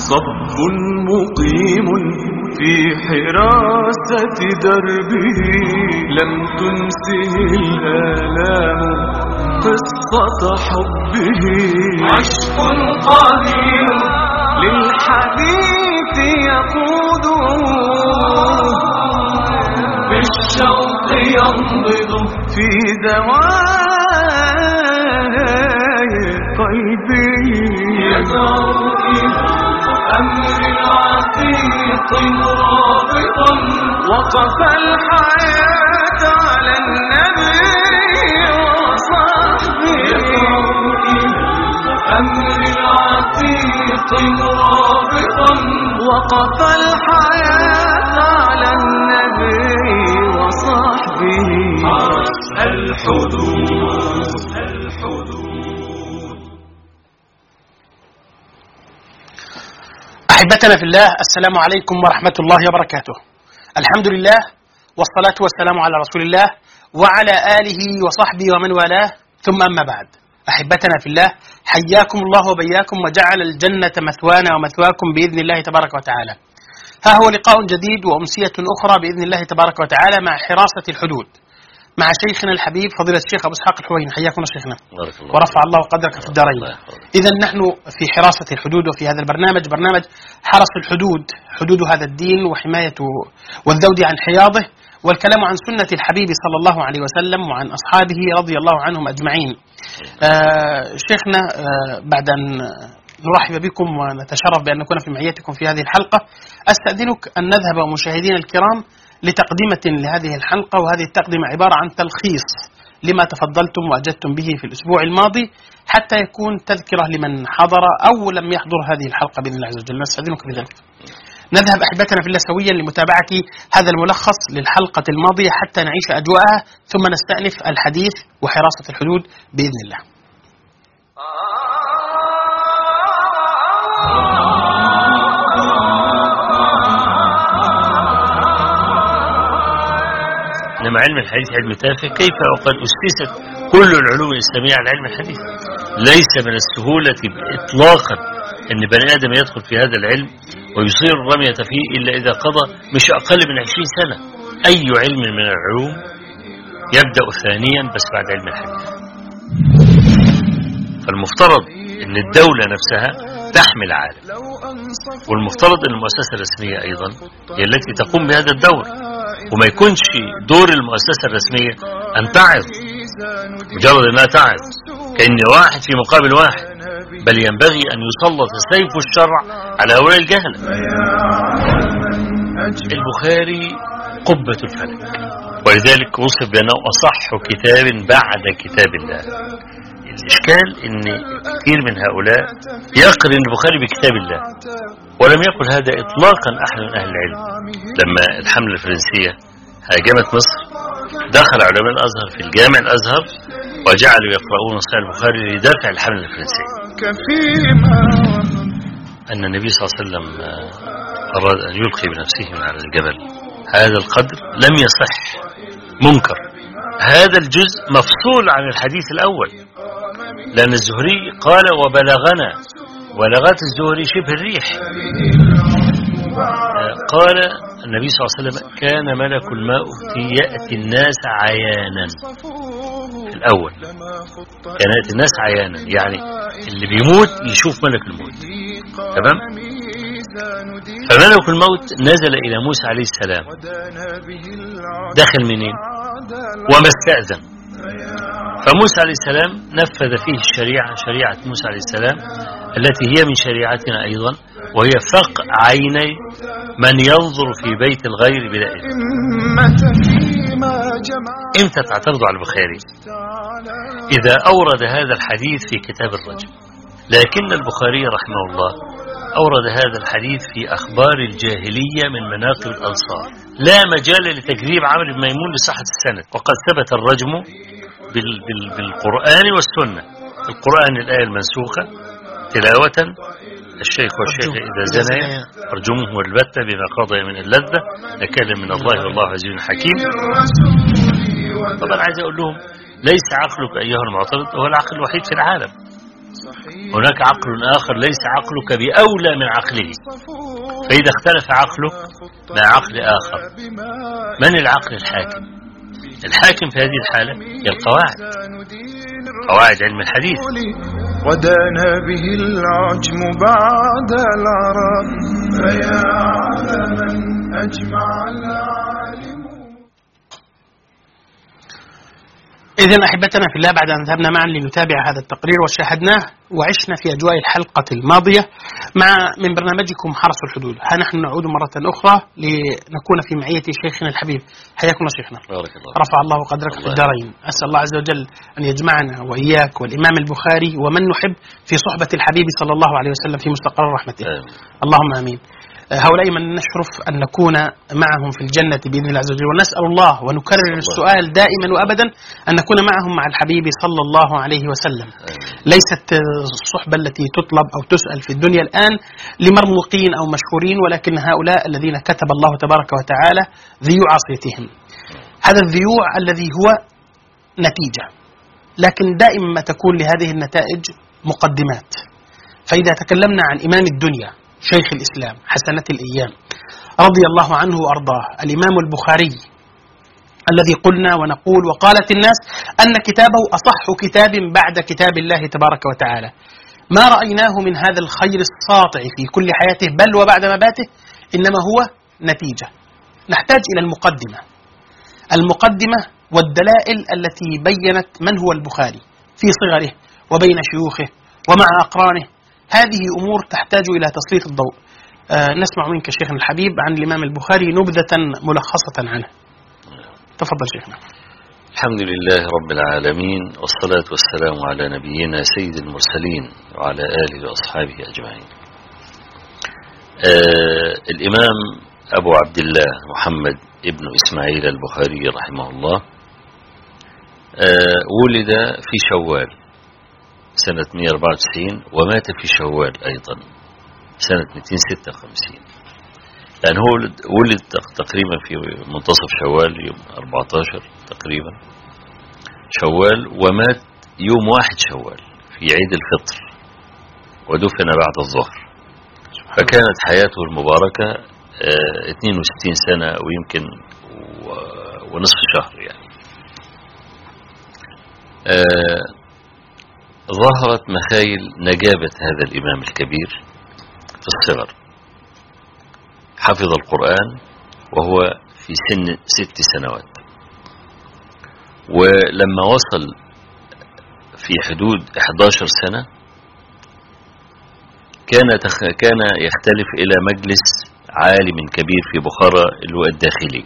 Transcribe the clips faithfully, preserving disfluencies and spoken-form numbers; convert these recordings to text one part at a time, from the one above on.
صب مقيم في حراسة دربه، لم تنسه الآلام قصة حبه. عشق قديم للحديث يقوده، بالشوق ينبض في زوايا قلبي. يدعو إلى أمر عتيق رابطا، وقف الحياة على النبي وصحبه. يدعو إلى أمر عتيق رابطا، وقف الحياة على النبي وصحبه. الحدود الحدود. أحبتنا في الله، السلام عليكم ورحمة الله وبركاته. الحمد لله والصلاة والسلام على رسول الله وعلى آله وصحبه ومن والاه، ثم أما بعد. أحبتنا في الله، حياكم الله وبياكم وجعل الجنة مثوانا ومثواكم بإذن الله تبارك وتعالى. ها هو لقاء جديد وأمسية أخرى بإذن الله تبارك وتعالى مع حراسة الحدود، مع شيخنا الحبيب فضيلة الشيخ أبو إسحاق الحويني. حياكم شيخنا ورفع الله قدرك في الدارين. إذن نحن في حراسة الحدود، وفي هذا البرنامج برنامج حرس الحدود، حدود هذا الدين وحمايته والذود عن حياضه، والكلام عن سنة الحبيب صلى الله عليه وسلم وعن أصحابه رضي الله عنهم أجمعين. آه شيخنا، آه بعد أن نرحب بكم ونتشرف بأن نكون في معيتكم في هذه الحلقة، أستأذنك أن نذهب مشاهدين الكرام لتقدمة لهذه الحلقة، وهذه التقدمة عبارة عن تلخيص لما تفضلتم وأجدتم به في الأسبوع الماضي، حتى يكون تذكرة لمن حضر أو لم يحضر هذه الحلقة بإذن الله عز وجل. نستأذنك بذلك. نذهب أحبتنا في الله سويا لمتابعة هذا الملخص للحلقة الماضية حتى نعيش أجواءها، ثم نستأنف الحديث وحراسة الحدود بإذن الله. إنما علم الحديث علم تافه، كيف وقد أسست كل العلوم الإسلامية على علم الحديث؟ ليس من السهولة إطلاقا أن بني آدم يدخل في هذا العلم ويصير الرمية فيه إلا إذا قضى مش أقل من عشرين سنة. أي علم من العلوم يبدأ ثانيا بس بعد علم الحديث. فالمفترض أن الدولة نفسها تحمل عالم، والمفترض أن المؤسسة الرسمية أيضا هي التي تقوم بهذا الدور، وما يكونش دور المؤسسة الرسمية أن تعظ مجرد أنها تعظ كأن واحد في مقابل واحد، بل ينبغي أن يسلط سيف الشرع على هؤلاء الجهلة. البخاري قبة الفلك، ولذلك وصف بأنه أصح كتاب بعد كتاب الله. الإشكال أن كثير من هؤلاء يقرن البخاري بكتاب الله، ولم يقل هذا إطلاقا أحد من أهل العلم. لما الحملة الفرنسية هاجمت مصر، دخل علماء الأزهر في الجامع الأزهر وجعلوا يقرؤون صحيح البخاري لدافع الحملة الفرنسية. أن النبي صلى الله عليه وسلم أراد أن يلقي بنفسه من على الجبل، هذا القدر لم يصح، منكر. هذا الجزء مفصول عن الحديث الأول، لأن الزهري قال وبلغنا، ولغات الزهري شبه الريح. قال النبي صلى الله عليه وسلم كان ملك الموت يأتي الناس عيانا. في الأول كان يأتي الناس عيانا، يعني اللي بيموت يشوف ملك الموت. تمام؟ فملك الموت نزل إلى موسى عليه السلام، دخل منين وما استأذن، فموسى عليه السلام نفذ فيه الشريعة، شريعة موسى عليه السلام التي هي من شريعتنا أيضا، وهي فقع عيني من ينظر في بيت الغير بلا إذن. إمتى تعترض على البخاري؟ إذا أورد هذا الحديث في كتاب الرجم، لكن البخاري رحمه الله أورد هذا الحديث في أخبار الجاهلية من مناقب الأنصار، لا مجال لتكذيب عمرو بن ميمون لصحة السند، وقد ثبت الرجم بال بال بالقرآن والسنة. القرآن الآية المنسوخة تلاوة الشيخ والشيخ إذا زنى أرجمه البتة بما قضى من اللذة نكال من الله والله عزيز حكيم. طبعا عايز أقول لهم ليس عقلك أيها المعترض هو العقل الوحيد في العالم، هناك عقل آخر ليس عقلك بأولى من عقله، فإذا اختلف عقله مع عقل آخر، من العقل الحاكم؟ الحاكم في هذه الحالة هي القواعد، قواعد علم الحديث. ودانا به العجم بعد العرب، فيا علما أجمع العالم. إذن أحبتنا في الله، بعد أن ذهبنا معا لنتابع هذا التقرير وشاهدناه وعشنا في أجواء الحلقة الماضية مع من برنامجكم حرس الحدود، ها نحن نعود مرة أخرى لنكون في معية شيخنا الحبيب. حياكم الله شيخنا، بارك الله. رفع الله قدرك في الدارين. أسأل الله عز وجل أن يجمعنا وإياك والإمام البخاري ومن نحب في صحبة الحبيب صلى الله عليه وسلم في مستقر رحمته. آمين. اللهم آمين. هؤلاء من نشرف أن نكون معهم في الجنة بإذن الله عز وجل، ونسأل الله ونكرر السؤال دائما وأبدا أن نكون معهم مع الحبيب صلى الله عليه وسلم. ليست الصحبة التي تطلب أو تسأل في الدنيا الآن لمرموقين أو مشهورين، ولكن هؤلاء الذين كتب الله تبارك وتعالى ذيوع عصيتهم، هذا الذيوع الذي هو نتيجة، لكن دائما ما تكون لهذه النتائج مقدمات. فإذا تكلمنا عن إمام الدنيا شيخ الإسلام حسنة الأيام رضي الله عنه وأرضاه، الإمام البخاري الذي قلنا ونقول وقالت الناس أن كتابه أصح كتاب بعد كتاب الله تبارك وتعالى، ما رأيناه من هذا الخير الساطع في كل حياته بل وبعد مماته، إنما هو نتيجة. نحتاج إلى المقدمة المقدمة والدلائل التي بينت من هو البخاري في صغره وبين شيوخه ومع أقرانه. هذه أمور تحتاج إلى تسليط الضوء. آه نسمع منك شيخنا الحبيب عن الإمام البخاري نبذة ملخصة عنه. تفضل شيخنا. الحمد لله رب العالمين، والصلاة والسلام على نبينا سيد المرسلين وعلى آله وأصحابه أجمعين. آه الإمام أبو عبد الله محمد ابن إسماعيل البخاري رحمه الله آه ولد في شوال سنة مئة وأربعة وتسعين، ومات في شوال أيضا سنة مئتين وستة وخمسين. يعني هو ولد تقريبا في منتصف شوال يوم أربعة عشر تقريبا شوال، ومات يوم واحد شوال في عيد الفطر، ودفن بعد الظهر. فكانت حياته المباركة اه اثنين وستين سنة ويمكن ونصف شهر يعني. اه ظهرت مخايل نجابة هذا الإمام الكبير في الصغر. حفظ القرآن وهو في سن ست سنوات، ولما وصل في حدود إحدى عشرة سنة كان كان يختلف إلى مجلس عالم كبير في بخارى اللي هو الداخلي.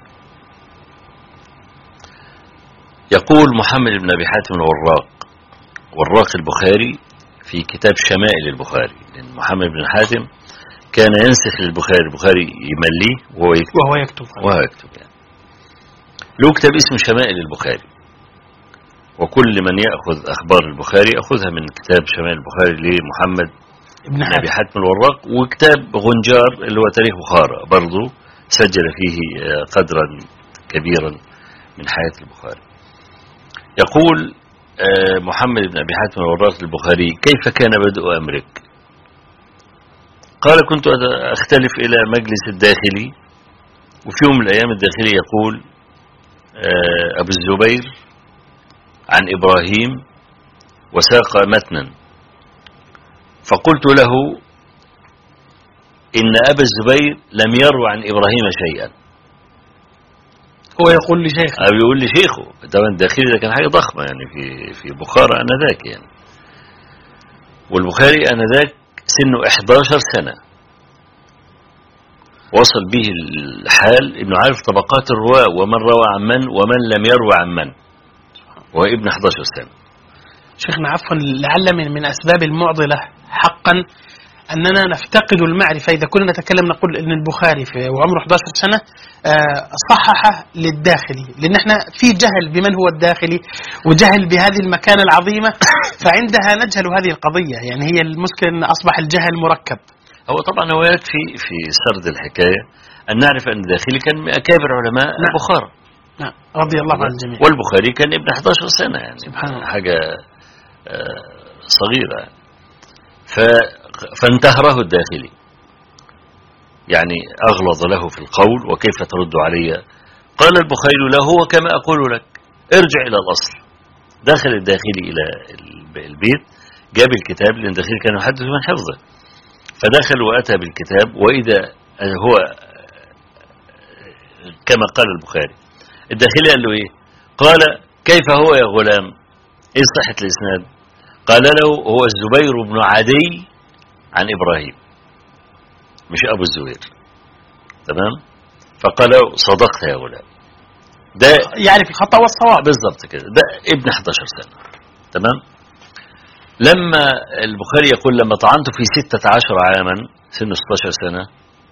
يقول محمد بن أبي حاتم الوراق وراق البخاري في كتاب شمائل البخاري، لأن محمد بن حاتم كان ينسخ للبخاري، البخاري يمليه وهو يكتب وهو يكتب, وهو يكتب يعني. له كتاب اسمه شمائل البخاري، وكل من يأخذ أخبار البخاري يأخذها من كتاب شمائل البخاري لمحمد بن أبي حاتم الوراق، وكتاب غنجار اللي هو تاريخ بخارى برضو سجل فيه قدرا كبيرا من حياة البخاري. يقول محمد بن أبي حاتم الوراق البخاري: كيف كان بدء أمرك؟ قال: كنت أختلف إلى مجلس الداخلي، وفي يوم من الأيام الداخلي يقول أبو الزبير عن إبراهيم وساق متنا، فقلت له: إن أبا الزبير لم يروى عن إبراهيم شيئا. هو يقول لشيخه أو يقول لشيخه. طبعا الداخلي ده كان حاجة ضخمة يعني في في بخارى أنذاك يعني، والبخاري أنذاك سنه إحدى عشرة سنة، وصل به الحال إنه عارف طبقات الرواة ومن روى عن من ومن لم يروى عن من، وهو ابن إحدى عشرة سنة. شيخنا عفوا، لعل من من أسباب المعضلة حقا أننا نفتقد المعرفة. إذا كنا نتكلم نقول أن البخاري في وعمره إحدى عشرة سنة صحح للداخلي، لأن احنا في جهل بمن هو الداخلي وجهل بهذه المكانة العظيمة، فعندها نجهل هذه القضية. يعني هي المشكلة أن أصبح الجهل مركب. هو طبعا هو يكفي في سرد الحكاية أن نعرف أن الداخلي كان من أكابر علماء نعم. بخارى نعم رضي الله عن الجميع، والبخاري كان ابن إحدى عشرة سنة يعني سبحان الله. حاجة صغيرة. فانتهره الداخلي، يعني أغلظ له في القول: وكيف ترد علي؟ قال البخاري له: هو كما أقول لك، ارجع إلى الأصل. دخل الداخلي إلى البيت، جاب الكتاب، لأن الداخلي كان يحدث من حفظه، فدخل وأتى بالكتاب، وإذا هو كما قال البخاري. الداخلي قال له إيه؟ قال: كيف هو يا غلام؟ إيه صحة الإسناد؟ قال له: هو الزبير بن عدي عن إبراهيم، مش أبو الزبير. تمام؟ فقال له: صدقت يا غلام. ده يعرف الخطأ والصواب بالضبط كده. ده ابن إحدى عشرة سنة. تمام؟ لما البخاري يقول: لما طعنت في ستة عشر عاما، سن ستة عشر سنة،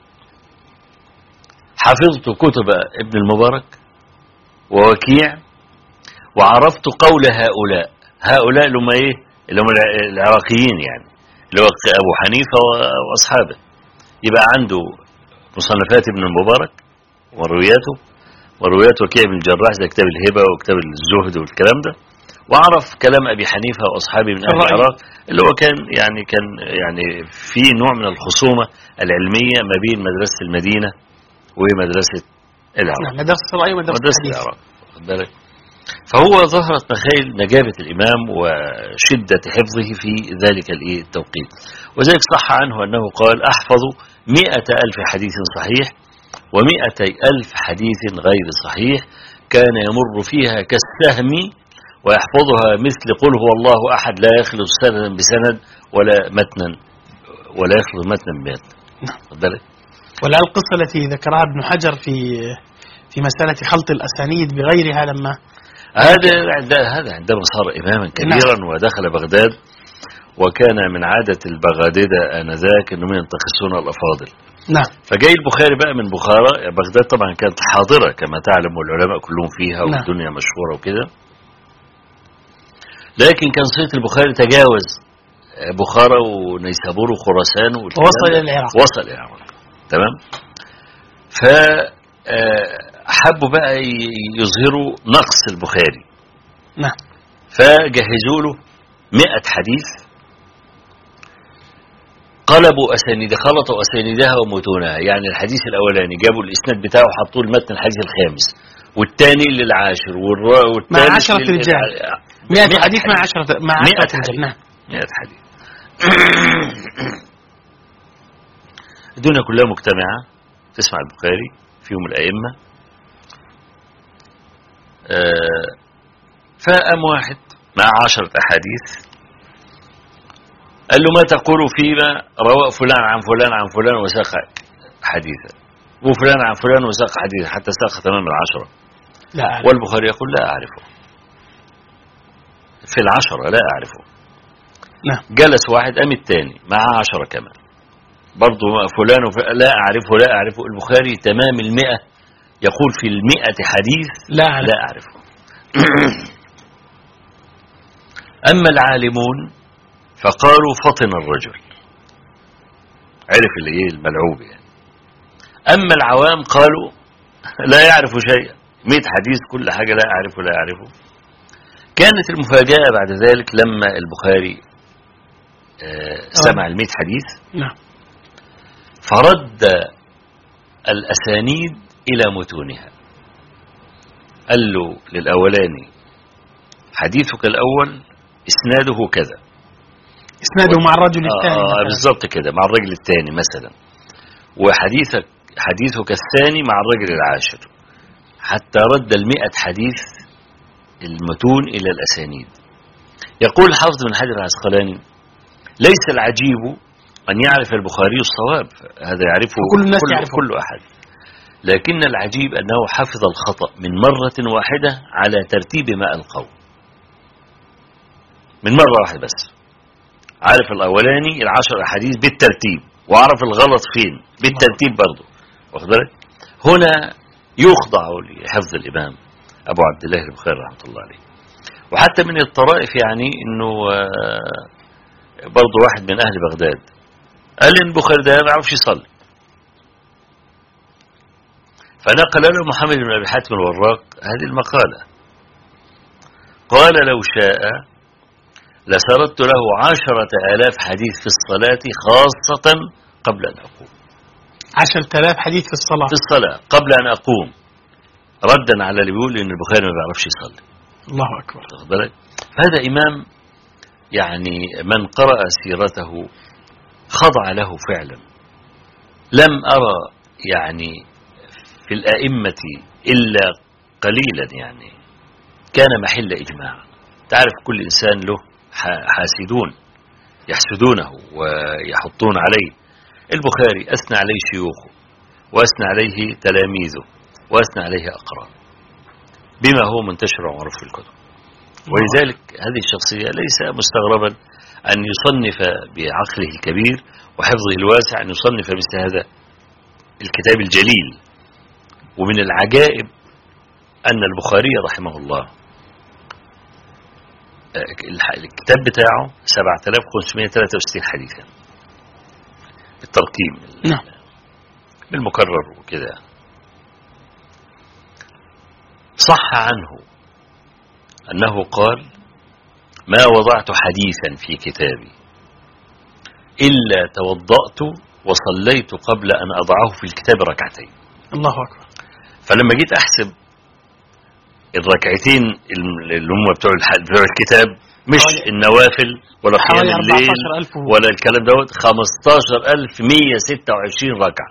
حفظت كتب ابن المبارك ووكيع، وعرفت قول هؤلاء. هؤلاء اللي هم ايه؟ اللي هم العراقيين، يعني اللي هو ابو حنيفه واصحابه. يبقى عنده مصنفات ابن المبارك وروياته، وروايات وكيع بن الجراح زي كتاب الهبه وكتاب الزهد والكلام ده، وعرف كلام ابي حنيفه واصحابه من اهل العراق، اللي هو كان يعني كان يعني في نوع من الخصومه العلميه ما بين مدرسه المدينه ومدرسه العراق. مدرسه الرأي ومدرسه العراق. خد بالك. فهو ظهرت مخايل نجابة الإمام وشدة حفظه في ذلك التوقيت. وذلك صح عنه أنه قال: أحفظ مئة ألف حديث صحيح ومئتي ألف حديث غير صحيح، كان يمر فيها كالسهم ويحفظها مثل قل هو الله أحد، لا يخلط سندا بسند ولا متنا ولا يخلط متنا بمتن. ولا القصة التي ذكرها ابن حجر في في مسألة خلط الأسانيد بغيرها، لما هذا هذا عندما صار إماما كبيرا نعم. ودخل بغداد، وكان من عادة البغاددة آنذاك أنهم ينتخسون الأفاضل. نعم. فجاي البخاري بقى من بخارى. بغداد طبعا كانت حاضرة كما تعلم، والعلماء كلهم فيها، والدنيا نعم. مشهورة وكده. لكن كان صيت البخاري تجاوز بخارى ونيسابور وخراسان ووصل إلى العراق. وصل إلى العراق. تمام. ف حبوا بقى يظهروا نقص البخاري. نعم. فجهزوا له مئة حديث، قلبوا أسانيد، خلطوا أسانيدها ومتونها. يعني الحديث الأولاني جابوا الإسناد بتاعه وحطوه المتن الحديث الخامس، والثاني للعاشر، والثالث مع عشرة رجال. مئة حديث مع عشرة مع عشرة رجال. نعم. مئة حديث. الدنيا كلها مجتمعة تسمع البخاري، فيهم الأئمة. آه فقام واحد مع عشرة أحاديث، قال له: ما تقول فيما روى فلان عن فلان عن فلان وساق حديثا، وفلان عن فلان وساق حديثا، حتى ساق تمام العشرة. لا أعرف. والبخاري يقول: لا أعرفه، في العشرة لا أعرفه. نعم. جلس واحد، قام الثاني مع عشرة كمان، برضو فلان وفلان لا أعرفه لا أعرفه. البخاري تمام المئة يقول في المئة حديث لا أعرف. لا أعرفه. أما العالمون فقالوا: فطن الرجل، عرف اللي ايه الملعوب يعني. أما العوام قالوا: لا يعرف شيئا، مئة حديث كل حاجة لا أعرفه لا أعرفه. كانت المفاجأة بعد ذلك لما البخاري آه سمع المئة حديث. نعم. فرد الأسانيد إلى متونها، قال له للأولاني: حديثك الأول إسناده كذا، إسناده مع الرجل الثاني. آه بالضبط كده، مع الرجل الثاني مثلا، وحديثك حديثك الثاني مع الرجل العاشر، حتى رد المئة حديث المتون إلى الأسانيد. يقول حافظ بن حجر العسقلاني: ليس العجيب أن يعرف البخاري الصواب، هذا يعرفه كل الناس كل, يعرفه. كل أحد، لكن العجيب أنه حفظ الخطأ من مرة واحدة على ترتيب ما ألقوا، من مرة واحدة بس عارف الأولاني العشر أحاديث بالترتيب، وعرف الغلط فين بالترتيب برضه، واخد بالك؟ هنا يخضع لحفظ الإمام أبو عبد الله البخاري رحمة الله عليه. وحتى من الطرائف يعني إنه برضه واحد من أهل بغداد قال إن البخاري ده ما يعرفش يصلي، فنقل له محمد بن أبي حاتم الوراق هذه المقالة، قال: لو شاء لسردت له عشرة آلاف حديث في الصلاة خاصة قبل أن أقوم. عشرة آلاف حديث في الصلاة في الصلاة قبل أن أقوم، ردا على اللي بيقول إن البخاري ما بيعرفش يصلي. الله أكبر. هذا إمام يعني من قرأ سيرته خضع له فعلا. لم أرى يعني في الأئمة إلا قليلا يعني كان محل إجماع. تعرف كل إنسان له حاسدون يحسدونه ويحطون عليه. البخاري أثنى عليه شيوخه وأثنى عليه تلاميذه وأثنى عليه أقران بما هو منتشر ومعروف في الكتب. ولذلك هذه الشخصية ليس مستغربا أن يصنف بعقله الكبير وحفظه الواسع أن يصنف مثل هذا الكتاب الجليل. ومن العجائب أن البخاري رحمه الله الكتاب بتاعه سبعة آلاف وخمسمائة وثلاثة وستين حديثا بالترقيم بالمكرر وكده. صح عنه أنه قال: ما وضعت حديثا في كتابي إلا توضأت وصليت قبل أن أضعه في الكتاب ركعتين. الله أكبر. فلما جيت أحسب الركعتين اللي هم بتوع الكتاب مش النوافل ولا قيام الليل ولا الكلام دوت خمستاشر ألف ومئة وستة وعشرين ركعة.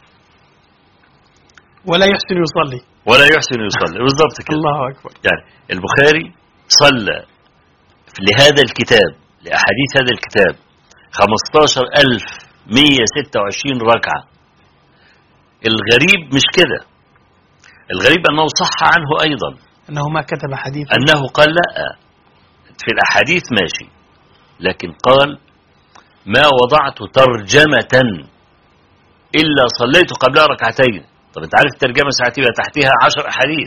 ولا يحسن يصلي ولا يحسن يصلي بالضبط كده. الله أكبر. يعني البخاري صلى لهذا الكتاب لأحاديث هذا الكتاب خمستاشر ألف ومئة وستة وعشرين ركعة. الغريب مش كده، الغريب أنه صح عنه أيضا أنه ما كتب حديث، أنه قال لا في الأحاديث ماشي، لكن قال ما وضعت ترجمة إلا صليت قبلها ركعتين. طب أنت عارف الترجمة ساعتها تحتها عشر أحاديث.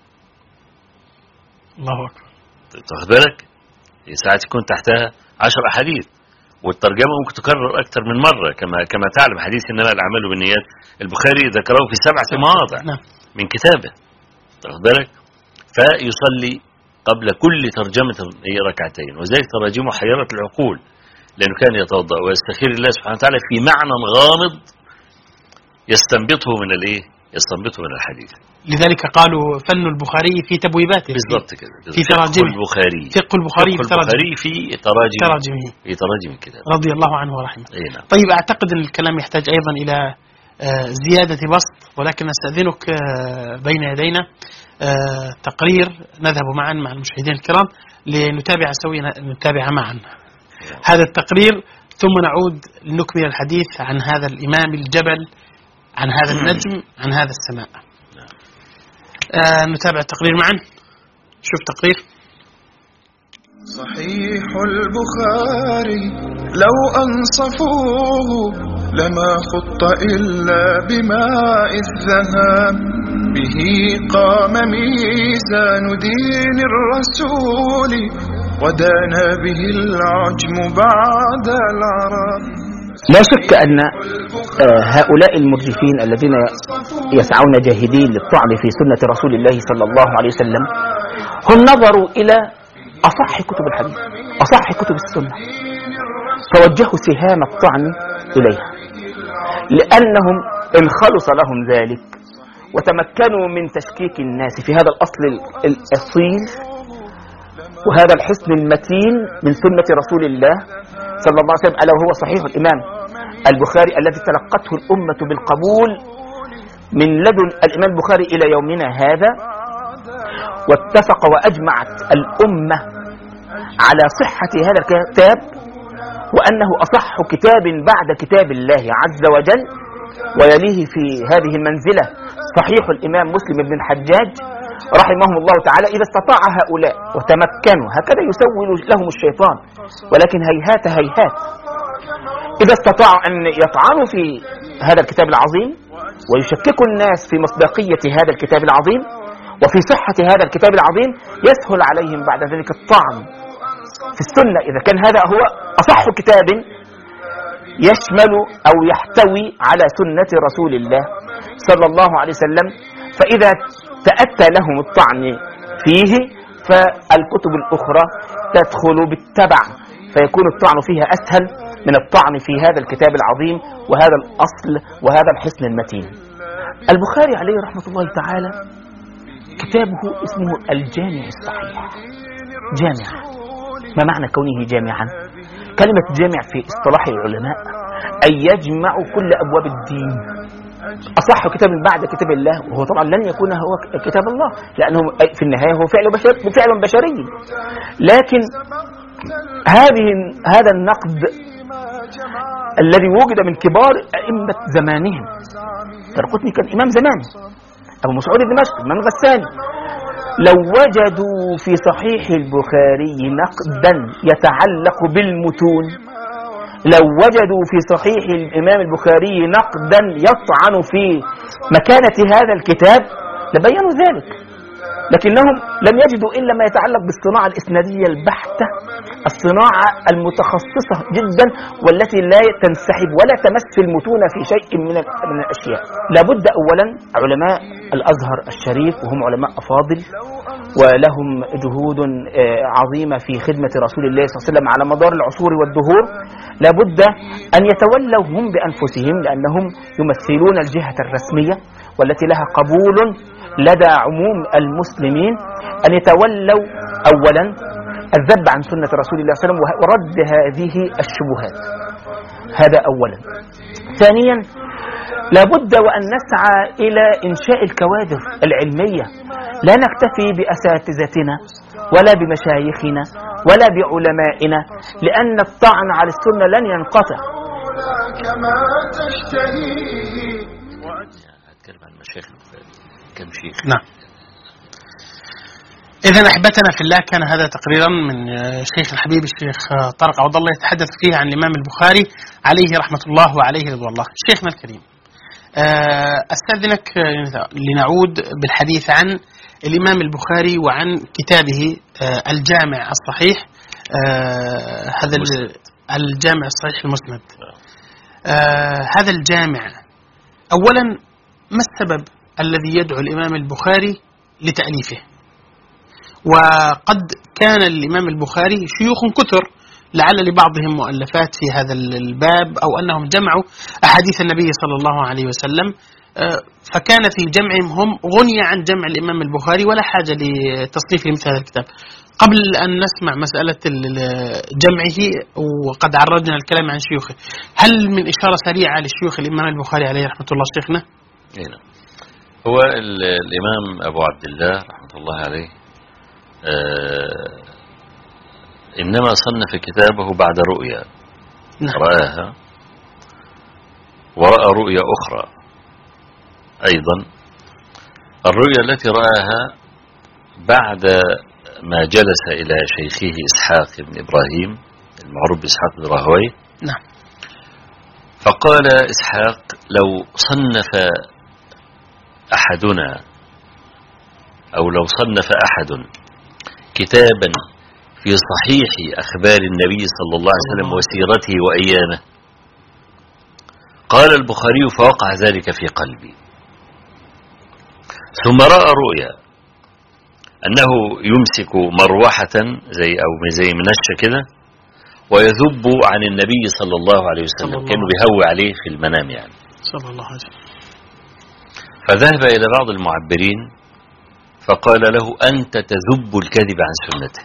الله أكبر. تاخد بالك ساعات يكون تحتها عشر أحاديث، والترجمة ممكن تكرر أكثر من مرة كما كما تعلم حديث إنما الأعمال بالنيات البخاري ذكره في سبعة مواضع من كتابه. تاخد بالك فيصلي قبل كل ترجمة ركعتين، وذلك تراجمه حيرة العقول لأنه كان يتوضأ ويستخير الله سبحانه وتعالى في معنى غامض يستنبطه من الايه يستنبطه من الحديث. لذلك قالوا فن البخاري في تبويباته بالضبط كده في تراجمه البخاري فقه البخاري في البخاري في تراجم تراجمه في تراجم كده رضي الله عنه ورحمه. نعم. طيب أعتقد أن الكلام يحتاج أيضا إلى زيادة بسط، ولكن أستأذنك بين يدينا تقرير نذهب معا مع المشاهدين الكرام لنتابع سويا نتابع معا هذا التقرير، ثم نعود لنكمل الحديث عن هذا الإمام الجبل، عن هذا النجم، عن هذا السماء. آه نتابع التقرير معا. شوف تقرير. صحيح البخاري لو أنصفوه لما خط إلا بماء الذهب، به قام ميزان دين الرسول ودانا به العجم بعد العرب. لا شك أن هؤلاء المرجفين الذين يسعون جاهدين للطعن في سنة رسول الله صلى الله عليه وسلم هم نظروا إلى أصح كتب الحديث، أصح كتب السنة، فوجهوا سهام الطعن إليها، لأنهم إن خلص لهم ذلك وتمكنوا من تشكيك الناس في هذا الأصل الأصيل وهذا الحصن المتين من سنة رسول الله صلى الله عليه وسلم، ألا وهو صحيح الإمام البخاري الذي تلقته الأمة بالقبول من لدن الإمام البخاري إلى يومنا هذا، واتفق وأجمعت الأمة على صحة هذا الكتاب وأنه أصح كتاب بعد كتاب الله عز وجل، ويليه في هذه المنزلة صحيح الإمام مسلم بن الحجاج رحمهم الله تعالى. إذا استطاع هؤلاء وتمكنوا، هكذا يسول لهم الشيطان، ولكن هيهات هيهات إذا استطاعوا أن يطعنوا في هذا الكتاب العظيم ويشككوا الناس في مصداقية هذا الكتاب العظيم وفي صحة هذا الكتاب العظيم، يسهل عليهم بعد ذلك الطعن في السنة إذا كان هذا هو أصح كتاب يشمل أو يحتوي على سنة رسول الله صلى الله عليه وسلم. فإذا تأتى لهم الطعن فيه فالكتب الأخرى تدخل بالتبع فيكون الطعن فيها أسهل من الطعن في هذا الكتاب العظيم وهذا الأصل وهذا الحصن المتين. البخاري عليه رحمة الله تعالى كتابه اسمه الجامع الصحيح. جامع، ما معنى كونه جامعا؟ كلمة جامع في اصطلاح العلماء أي يجمع كل أبواب الدين. أصح كتاب بعد كتاب الله، وهو طبعا لن يكون هو كتاب الله لأنه في النهاية هو فعل بشر فعل بشري. لكن هذه هذا النقد الذي وجد من كبار أئمة زمانهم، الدارقطني كان إمام زمان، أبو مسعود الدمشقي، الإمام الغساني، لو وجدوا في صحيح البخاري نقدا يتعلق بالمتون، لو وجدوا في صحيح الإمام البخاري نقدا يطعن في مكانة هذا الكتاب لبينوا ذلك، لكنهم لم يجدوا إلا ما يتعلق بالصناعة الإسنادية البحتة، الصناعة المتخصصة جدا والتي لا تنسحب ولا تمس المتون في شيء من من الأشياء. لابد أولا علماء الأزهر الشريف وهم علماء أفاضل ولهم جهود عظيمة في خدمة رسول الله صلى الله عليه وسلم على مدار العصور والدهور، لابد أن يتولوا هم بأنفسهم لأنهم يمثلون الجهة الرسمية والتي لها قبول لدى عموم المسلمين، أن يتولوا أولا الذب عن سنة رسول الله صلى الله عليه وسلم ورد هذه الشبهات، هذا أولا. ثانيا لابد وأن نسعى إلى إنشاء الكوادر العلمية، لا نكتفي بأساتذتنا ولا بمشايخنا ولا بعلمائنا، لأن الطعن على السنة لن ينقطع. كما تشتهي. أتكلم عن مشايخ كم شيخ. نعم. إذن أحبتنا في الله، كان هذا تقريرا من شيخ الحبيب الشيخ طارق عوض الله يتحدث فيه عن الإمام البخاري عليه رحمة الله وعليه رضوان الله. شيخنا الكريم، أستأذنك لنعود بالحديث عن الإمام البخاري وعن كتابه الجامع الصحيح، هذا الجامع الصحيح المسند. هذا الجامع أولا ما السبب الذي يدعو الإمام البخاري لتأليفه؟ وقد كان الإمام البخاري شيوخ كثر، لعل لبعضهم مؤلفات في هذا الباب أو أنهم جمعوا أحاديث النبي صلى الله عليه وسلم، فكان في جمعهم هم غني عن جمع الإمام البخاري ولا حاجة لتصنيف مثل هذا الكتاب. قبل أن نسمع مسألة جمعه وقد عرضنا الكلام عن شيوخه، هل من إشارة سريعة لشيوخ الإمام البخاري عليه رحمة الله شيخنا؟ هنا هو الإمام أبو عبد الله رحمة الله عليه آه إنما صنف كتابه بعد رؤيا نعم. رآها ورأى رؤيا أخرى أيضا. الرؤيا التي رآها بعد ما جلس إلى شيخه إسحاق بن إبراهيم المعروف بإسحاق بن راهويه نعم. فقال إسحاق لو صنف أحدنا أو لو صنف أحد كتابا في صحيح أخبار النبي صلى الله عليه وسلم وسيرته وأيامه، قال البخاري فوقع ذلك في قلبي. ثم رأى رؤيا أنه يمسك مروحة زي أو زي منشة كده ويذب عن النبي صلى الله عليه وسلم، كانوا بيهوي عليه في المنام يعني صلى الله عليه وسلم. فذهب إلى بعض المعبرين فقال له أنت تذب الكذب عن سنته.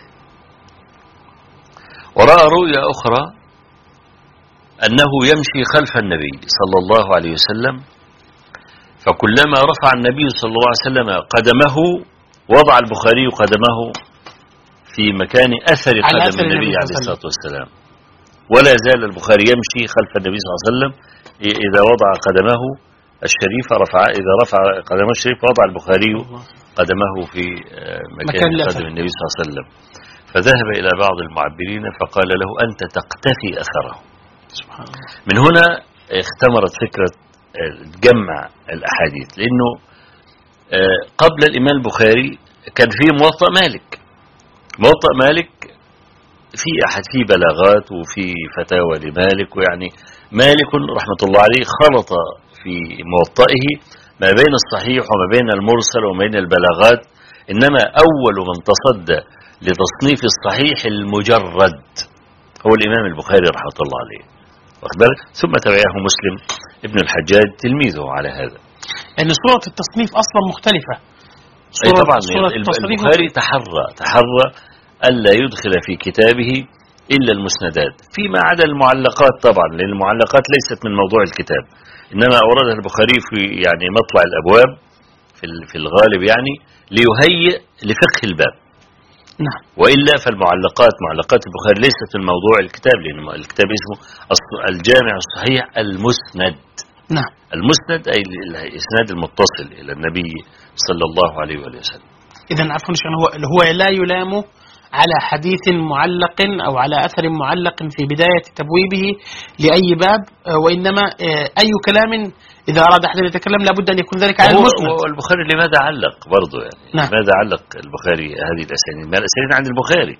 ورأى رؤيا أخرى أنه يمشي خلف النبي صلى الله عليه وسلم، فكلما رفع النبي صلى الله عليه وسلم قدمه وضع البخاري قدمه في مكان أثر قدم النبي عليه الصلاة والسلام، ولا زال البخاري يمشي خلف النبي صلى الله عليه وسلم. إذا وضع قدمه الشريفة رفع، إذا رفع قدمه الشريف وضع البخاري قدمه في مكان قدم النبي صلى الله عليه وسلم. فذهب إلى بعض المعبرين فقال له أنت تقتفي أثره. من هنا اختمرت فكرة جمع الأحاديث، لأنه قبل الإمام البخاري كان فيه موطأ مالك. موطأ مالك في أحد فيه بلاغات وفي فتاوى لمالك، ويعني مالك رحمة الله عليه خلط في موطئه ما بين الصحيح وما بين المرسل وما بين البلاغات. إنما أول من تصدى لتصنيف الصحيح المجرد هو الإمام البخاري رحمة الله عليه، واخد بالك؟ ثم تبعه مسلم ابن الحجاج تلميذه على هذا. يعني صورة التصنيف أصلا مختلفة. أي طبعا البخاري تحرى تحرى ألا يدخل في كتابه إلا المسندات فيما عدا المعلقات طبعا، لأن المعلقات ليست من موضوع الكتاب، إنما أوردها البخاري في يعني مطلع الأبواب في في الغالب يعني ليهيئ لفقه الباب. نعم. وإلا فالمعلقات معلقات البخاري ليست من موضوع الكتاب، لأن الكتاب اسمه الجامع الصحيح المسند. نعم. المسند أي الإسناد المتصل إلى النبي صلى الله عليه وآله وسلم. إذا عفوا شان هو هو لا يلام على حديث معلق أو على أثر معلق في بداية تبويبه لأي باب، وإنما أي كلام إذا أراد أحد أن يتكلم لابد أن يكون ذلك على المسند. والبخاري لماذا علق برضه يعني؟ نعم. لماذا علق البخاري هذه الأسانيد؟ ما الأسانيد عند البخاري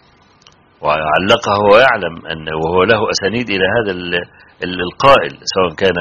وعلقها هو يعلم أن وهو له أسانيد إلى هذا القائل، سواء كان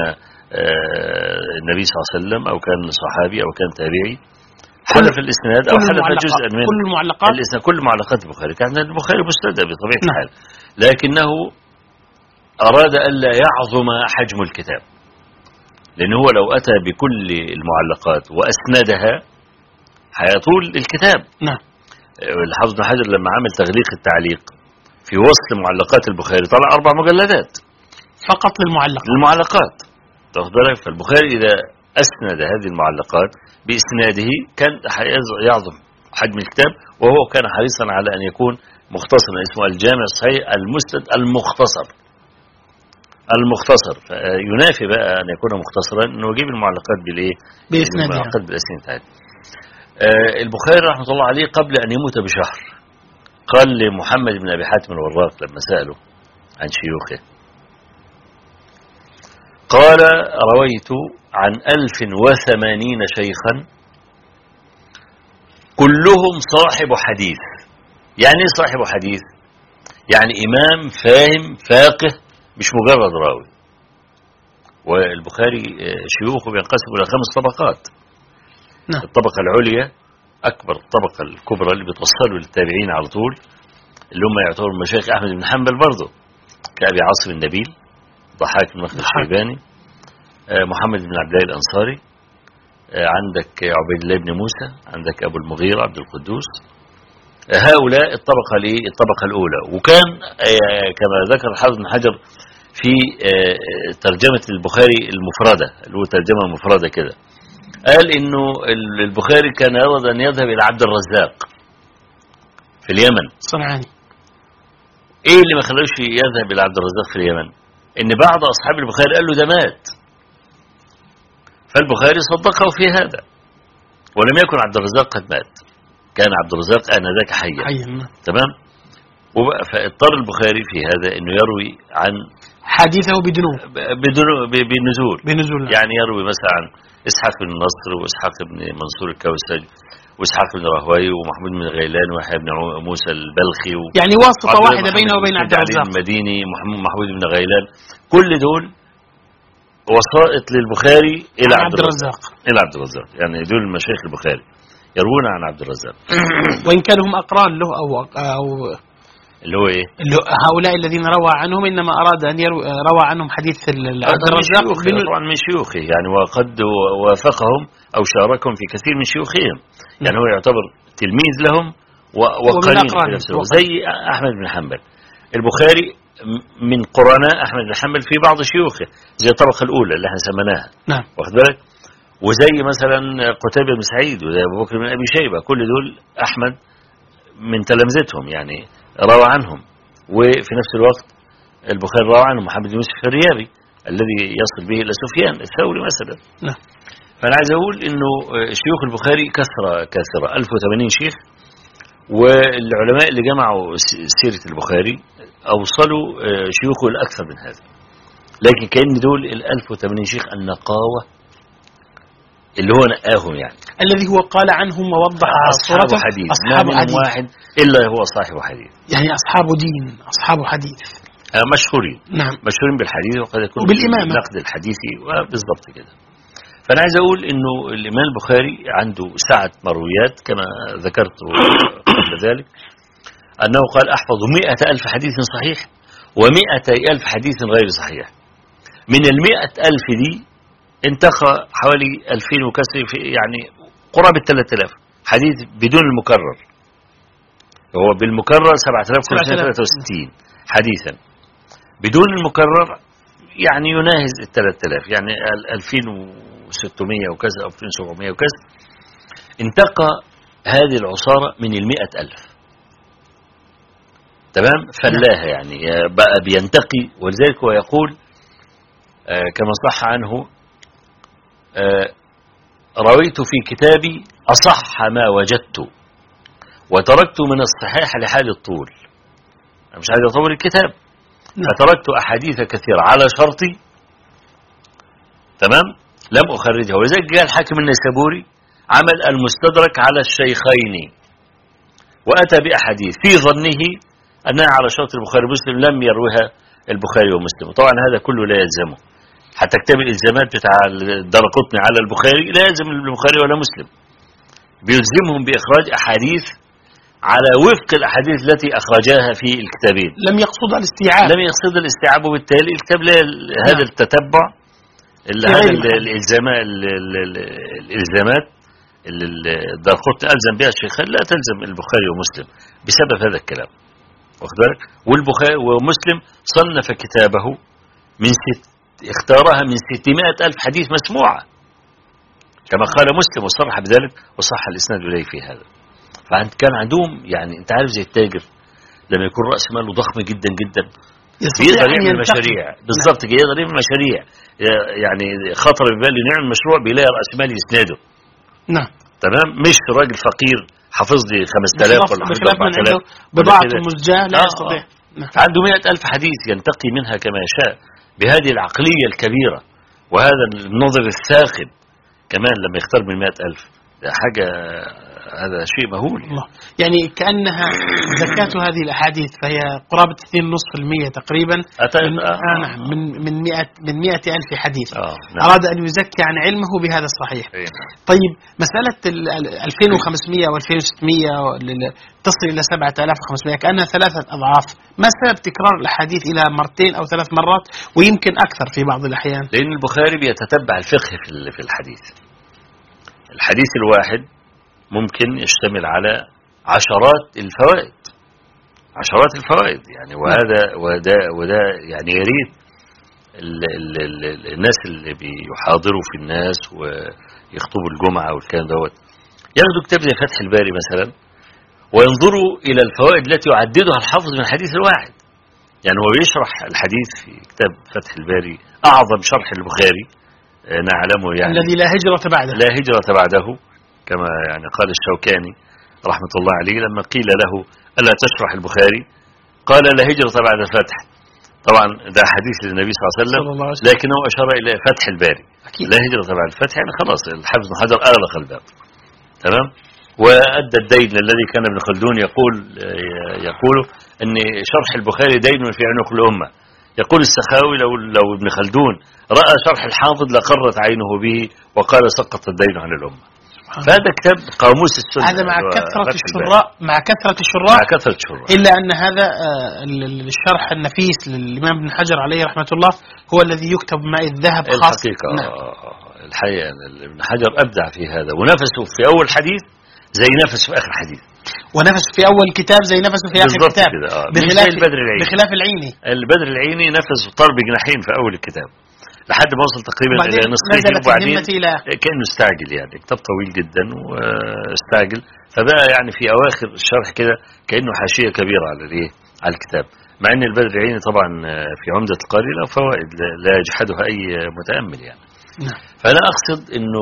النبي صلى الله عليه وسلم أو كان صحابي أو كان تابعي، حلف الإسناد أو حلف جزءا من كل المعلقات الإسناد. كل معلقات البخاري كان البخاري مسند بطبيعة نعم. الحال، لكنه أراد ألا يعظم حجم الكتاب، لأنه هو لو أتى بكل المعلقات وأسندها هيطول الكتاب. نعم. الحافظ بن حجر لما عمل تغليق التعليق في وصل معلقات البخاري طلع أربع مجلدات فقط للمعلقات المعلقات تاخد بالك. فالبخاري إذا أسند هذه المعلقات بإسناده كان يعظم حجم الكتاب، وهو كان حريصا على أن يكون مختصرا، اسمه الجامع الصحيح المسند المختصر. المختصر ينافي بقى أن يكون مختصرا أنه يجيب المعلقات بالإيه؟ بإسنادها. المعلقات بالأسناد هذه. البخاري رحمة الله عليه قبل أن يموت بشهر قال لمحمد بن أبي حاتم الوراق لما سأله عن شيوخه، قال رويت عن ألف وثمانين شيخا كلهم صاحب حديث. يعني ايه صاحب حديث؟ يعني إمام فاهم فاقه مش مجرد راوي. والبخاري شيوخه بينقسم إلى خمس طبقات. نعم. الطبقة العليا أكبر الطبقة الكبرى اللي بتوصلوا للتابعين على طول، اللي هم يعتبروا مشايخ أحمد بن حنبل برضه، كأبي عاصم النبيل، ضحاك بن مخلد الشيباني، محمد بن عبد الله الأنصاري، عندك عبيد الله بن موسى، عندك أبو المغيرة عبد القدوس. هؤلاء الطبقة الايه؟ الطبقة الأولى. وكان كما ذكر الحافظ بن حجر في ترجمة البخاري المفردة، اللي هو ترجمة مفردة كده، قال إنه البخاري كان يرغب أن يذهب إلى عبد الرزاق في اليمن صنعاني. إيه اللي ما خلوش يذهب إلى عبد الرزاق في اليمن؟ إن بعض أصحاب البخاري قال له ده مات، فالبخاري صدقه في هذا، ولم يكن عبد الرزاق قد مات، كان عبد الرزاق آنذاك حيا. حيا. تمام. فاضطر البخاري في هذا إنه يروي عن حديثه بدنو بنزول بنزول يعني يروي مثلا عن إسحاق بن نصر وإسحاق بن منصور الكوسج وإسحاق بن راهوي ومحمود بن غيلان ويحيى بن موسى البلخي و... يعني واسطة واحدة بينه وبين عبد الرزاق المديني محمود بن غيلان، كل دول وسائط للبخاري إلى عبد الرزاق إلى عبد الرزاق يعني دول مشايخ البخاري يروون عن عبد الرزاق وإن كانوا هم أقران له أو أو اللي هو إيه؟ اللي هؤلاء الذين روى عنهم إنما أراد أن يروى روى عنهم حديث عبد الرزاق طبعا من شيوخه يعني، وقد وافقهم أو شاركهم في كثير من شيوخهم يعني، هو يعتبر تلميذ لهم وقرين في نفسه، زي أحمد بن حنبل. البخاري من قرناء أحمد بن حنبل في بعض شيوخه زي الطبقة الأولى اللي احنا سميناها. نعم. واخد بالك؟ وزي مثلا قتيبة بن سعيد وزي أبو بكر بن أبي شيبة، كل دول أحمد من تلامذتهم يعني روى عنهم. وفي نفس الوقت البخاري روى عنه محمد بن يوسف الريابي الذي يصل به إلى سفيان الثوري مثلا. نعم. فأنا عايز أقول إنه شيوخ البخاري كثرة كثرة ألف وثمانين شيخ، والعلماء اللي جمعوا سيرة البخاري أوصلوا شيوخه لأكثر من هذا، لكن كأن دول الألف وثمانين شيخ النقاوة اللي هو نقاهم يعني، الذي هو قال عنهم ووضح أصحاب حديث، أصحاب ما من حديث. واحد إلا هو صاحب حديث، يعني أصحاب دين أصحاب حديث مشهورين. نعم. مشهورين بالحديث وقد يكون بالإمامة بالنقد الحديثي وبالضبط كده. فأنا عايز أقول إنه الإمام البخاري عنده سعة مرويات كما ذكرت قبل ذلك، أنه قال أحفظ مئة ألف حديث صحيح ومئتي ألف حديث غير صحيح. من المئة ألف دي انتقى حوالي ألفين وكسر، في يعني قرابة ثلاثة آلاف حديث بدون المكرر. هو بالمكرر سبعة آلاف وخمسمائة وثلاثة وستين حديثا، بدون المكرر يعني يناهز الثلاثة آلاف، يعني ألفين وستمائة وكذا أو ألفين وسبعمائة وكذا. انتقى هذه العصارة من المئة ألف، تمام، فلاها يعني بقى بينتقي. ولذلك هو يقول آه كما صح عنه آه رويت في كتابي أصح ما وجدت وتركت من الصحيح لحال الطول. أنا مش عايز أطول الكتاب، فتركت أحاديث كثيرة على شرطي، تمام، لم أخرجها. ولذلك جاء الحاكم النيسابوري عمل المستدرك على الشيخين وأتى بأحاديث في ظنه أنها على شرط البخاري ومسلم لم يروها البخاري ومسلم. طبعا هذا كله لا يلزمه، حتى كتاب الإلزامات بتاع الدرقطني على البخاري لا يلزم البخاري ولا مسلم، بيلزمهم بإخراج أحاديث على وفق الأحاديث التي أخرجاها في الكتابين. لم يقصد الاستيعاب، لم يقصد الاستيعاب، وبالتالي الكتاب لا هذا التتبع، هذا الإلزامات الإلزامات اللي الدرقطني ألزم بها الشيخين لا تلزم البخاري ومسلم بسبب هذا الكلام، واخد بالك. والبخاري ومسلم صنف كتابه من ست اختارها من ستمائة ألف حديث مسموعة كما قال مسلم وصرح بذلك وصح الإسناد إليه في هذا. فكان عندهم يعني أنت عارف زي التاجر لما يكون رأس ماله ضخم جدا جدا يقدر يعمل مشاريع، بالضبط كده يقدر يعمل مشاريع، يعني خطر بباله يعمل مشروع بيلاقي رأس مال يسنده. نعم تمام، مش راجل فقير حافظ لي خمسة آلاف ولا أربعة آلاف بضاعة مزجاة لا يستطيع. عنده مئة ألف حديث ينتقي منها كما يشاء بهذه العقلية الكبيرة وهذا النظر الثاقب كمان لما يختار من مئة ألف، حاجة هذا شيء مهول. الله. يعني كأنها زكاة هذه الأحاديث فهي قرابة اثنين فاصلة خمسة بالمئة تقريبا من, آه آه من من مئة من مئة ألف حديث. آه نعم. أراد أن يزكي عن علمه بهذا الصحيح. إيه. طيب مسألة ألفين وخمسمائة وألفين وستمائة تصل إلى سبعة آلاف وخمسمائة كأنها ثلاثة أضعاف. ما سبب تكرار الأحاديث إلى مرتين أو ثلاث مرات ويمكن أكثر في بعض الأحيان؟ لأن البخاري بيتتبع الفقه في الحديث. الحديث الواحد ممكن يشتمل على عشرات الفوائد، عشرات الفوائد يعني، وهذا وده وده يعني يا ريت الناس اللي بيحاضروا في الناس ويخطبوا الجمعة والكلام دوت ياخدوا كتاب زي فتح الباري مثلا وينظروا إلى الفوائد التي يعددها الحافظ من الحديث الواحد. يعني هو بيشرح الحديث في كتاب فتح الباري أعظم شرح البخاري نعلمه، يعني الذي لا هجرة بعده، لا هجرة بعده كما يعني قال الشوكاني رحمة الله عليه لما قيل له ألا تشرح البخاري قال لا هجرة بعد الفتح. طبعا ده حديث للنبي صلى الله عليه وسلم لكنه أشار إلى فتح الباري أكيد. لا هجرة بعد الفتح يعني خلاص الحافظ بن حجر أغلق الباب، تمام. وأدى الدين الذي كان ابن خلدون يقول يقول أن شرح البخاري دين في عنق الأمة. يقول السخاوي لو لو ابن خلدون رأى شرح الحافظ لقرت عينه به وقال سقط الدين عن الأمة. فهذا كتاب قاموس السنة هذا مع كثرة الشراء مع كثرة الشراء مع كثرة الشراء إلا أن هذا الشرح النفيس للإمام ابن حجر عليه رحمة الله هو الذي يكتب ماء الذهب خاص. الحقيقة نعم. الحقيقة ابن حجر أبدع في هذا ونفسه في أول حديث زي نفسه في آخر حديث ونفسه في أول كتاب زي نفسه في آخر كتاب آه. بخلاف البدر العيني بخلاف العيني البدر العيني نفسه طار بجناحين في أول الكتاب لحد ما وصل تقريبا إلى نصفه وبعدين كأنه استعجل، يعني كتاب طويل جدا واستعجل فبقى يعني في أواخر الشرح كده كأنه حاشية كبيرة على الايه على الكتاب، مع أن البدر العيني طبعا في عمدة القاري له فوائد لا يجحدها أي متأمل يعني. فأنا أقصد أنه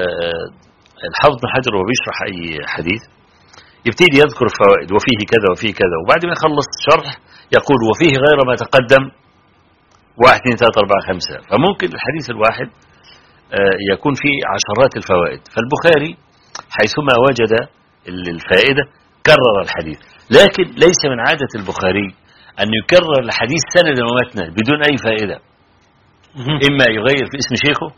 الحافظ بن حجر وهو بيشرح أي حديث يبتدي يذكر فوائد وفيه كذا وفيه كذا وبعد ما يخلص شرح يقول وفيه غير ما تقدم واحد اثنين ثلاثة أربعة خمسة. فممكن الحديث الواحد يكون فيه عشرات الفوائد. فالبخاري حيثما وجد الفائدة كرر الحديث، لكن ليس من عادة البخاري أن يكرر الحديث سندا ومتنا بدون أي فائدة. إما يغير في اسم شيخه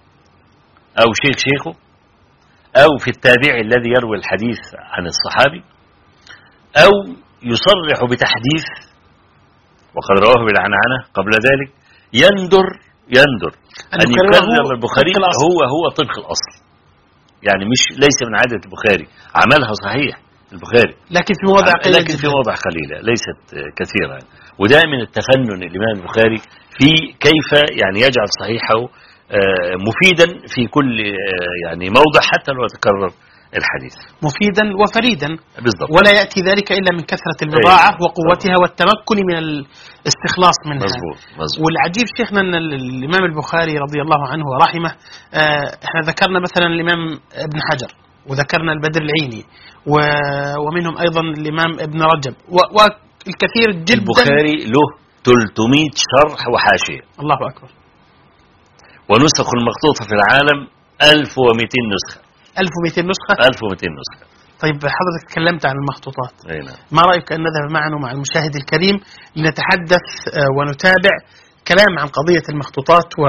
أو شيخ شيخه أو في التابع الذي يروي الحديث عن الصحابي أو يصرح بتحديث وقد رواه بالعنعنة قبل ذلك يندر يندر أن يكرر البخاري هو هو طبق الأصل، يعني مش ليس من عادة البخاري، عملها صحيح البخاري لكن في مواضع قليلة، لكن في مواضع قليلة ليست كثيرة، وده من التفنن الإمام البخاري في كيف يعني يجعل صحيحه مفيدا في كل يعني موضع حتى لو تكرر الحديث، مفيدا وفريدا بالضبط، ولا يأتي ذلك إلا من كثرة البضاعة أيه. وقوتها والتمكن من الاستخلاص منها. مزبوط. مزبوط. والعجيب شيخنا أن الإمام البخاري رضي الله عنه ورحمه احنا ذكرنا مثلا الإمام ابن حجر وذكرنا البدر العيني ومنهم أيضا الإمام ابن رجب والكثير جدا. البخاري له ثلاثمائة شرح وحاشية، الله أكبر، ونسخ المخطوطة في العالم ألف ومئتين نسخة. ألف ومئتين نسخة ألف ومئتين نسخة. طيب حضرتك تكلمت عن المخطوطات، أينا. ما رأيك أن نذهب معنا مع المشاهد الكريم لنتحدث ونتابع كلام عن قضية المخطوطات و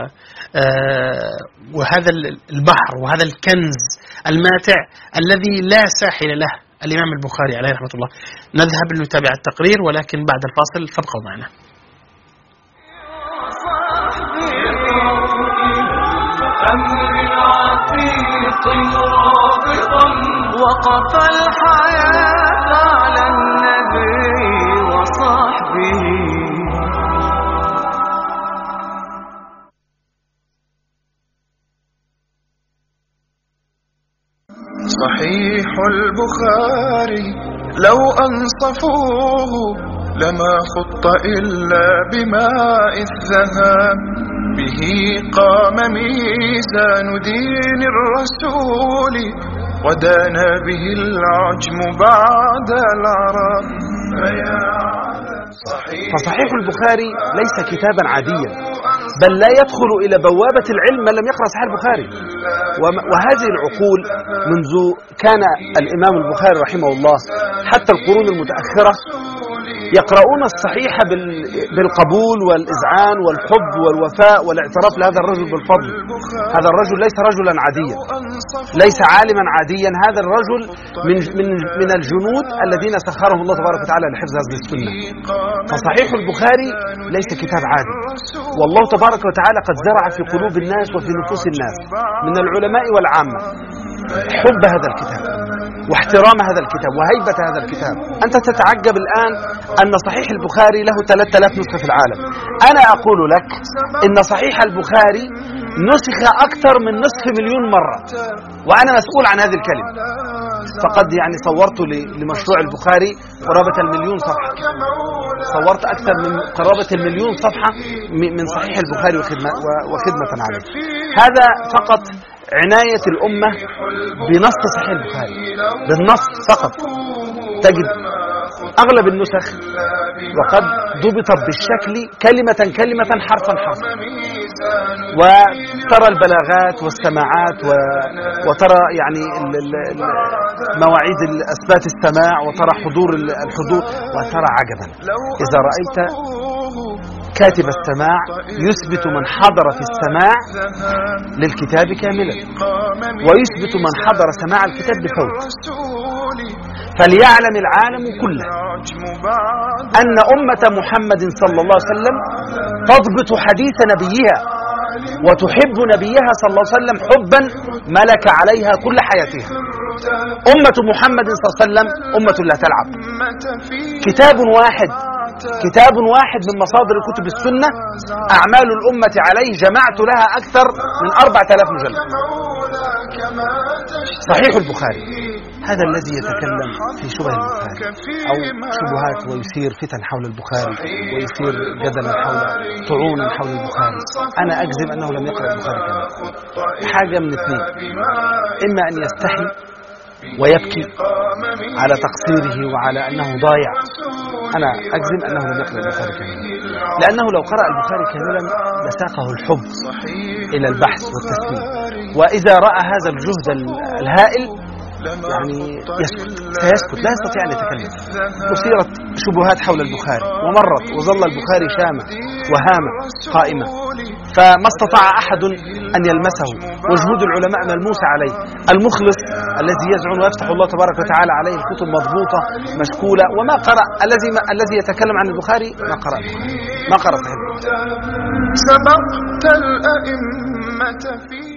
وهذا البحر وهذا الكنز الماتع الذي لا ساحل له الإمام البخاري عليه رحمة الله. نذهب لنتابع التقرير ولكن بعد الفاصل فابقوا معنا. وقف الحياة على النبي وصحبه. صحيح البخاري لو أنصفوه لما خط إلا بماء الذهب، به قام ميزان دين الرسول ودانا به العجم بعد العرب. فصحيح البخاري ليس كتابا عاديا، بل لا يدخل إلى بوابة العلم من لم يقرأ صحيح البخاري. وهذه العقول منذ كان الإمام البخاري رحمه الله حتى القرون المتأخرة يقرؤون الصحيح بالقبول والإذعان والحب والوفاء والاعتراف لهذا الرجل بالفضل. هذا الرجل ليس رجلا عاديا، ليس عالما عاديا، هذا الرجل من من من الجنود الذين سخرهم الله تبارك وتعالى لحفظ هذه السنة. فصحيح البخاري ليس كتاب عادي، والله تبارك وتعالى قد زرع في قلوب الناس وفي نفوس الناس من العلماء والعامة حب هذا الكتاب واحترام هذا الكتاب وهيبة هذا الكتاب. أنت تتعجب الآن أن صحيح البخاري له ثلاثة آلاف نسخة في العالم. أنا أقول لك إن صحيح البخاري نسخ أكثر من نصف مليون مرة، وأنا مسؤول عن هذه الكلمة. فقد يعني صورت لمشروع البخاري قرابة المليون صفحة، صورت أكثر من قرابة المليون صفحة من صحيح البخاري وخدمة, وخدمة عليه. هذا فقط عناية الأمة بنص صحيح البخاري، بالنص فقط. تجد أغلب النسخ وقد ضبطت بالشكل كلمة كلمة حرفا حرفا، وترى البلاغات والسماعات وترى يعني مواعيد أثبات السماع وترى حضور الحضور، وترى عجبا إذا رأيت كاتب السماع يثبت من حضر في السماع للكتاب كاملا ويثبت من حضر سماع الكتاب بفوت. فليعلم العالم كله أن أمة محمد صلى الله عليه وسلم تضبط حديث نبيها وتحب نبيها صلى الله عليه وسلم حبا ملك عليها كل حياتها. أمة محمد صلى الله عليه وسلم أمة لا تلعب. كتاب واحد كتاب واحد من مصادر كتب السنة أعمال الأمة عليه جمعت لها أكثر من أربعة آلاف مجلد. صحيح البخاري هذا الذي يتكلم في شبه البخاري أو شبهات ويثير فتن حول البخاري ويثير جدلا حول طعونا حول البخاري، أنا أجزم أنه لم يقرأ البخاري كامل. حاجة من اثنين، إما أن يستحي ويبكي على تقصيره وعلى أنه ضايع، أنا أجزم أنه لم يقرأ البخاري كاملا، لأنه لو قرأ البخاري كاملا لساقه الحب إلى البحث والتسليم. وإذا رأى هذا الجهد الهائل يعني يسكت، سيسكت، لا يستطيع أن يتكلم. أثيرت شبهات حول البخاري ومرت وظل البخاري شامة وهامة قائمة، فما استطاع أحد أن يلمسه، وجهود العلماء ملموسة عليه. المخلص الذي يزعم ويفتح الله تبارك وتعالى عليه الكتب مضبوطة مشكولة وما قرأ، الذي الذي يتكلم عن البخاري ما قرأ ما قرأ صحيح البخاري. سبقت الأئمة في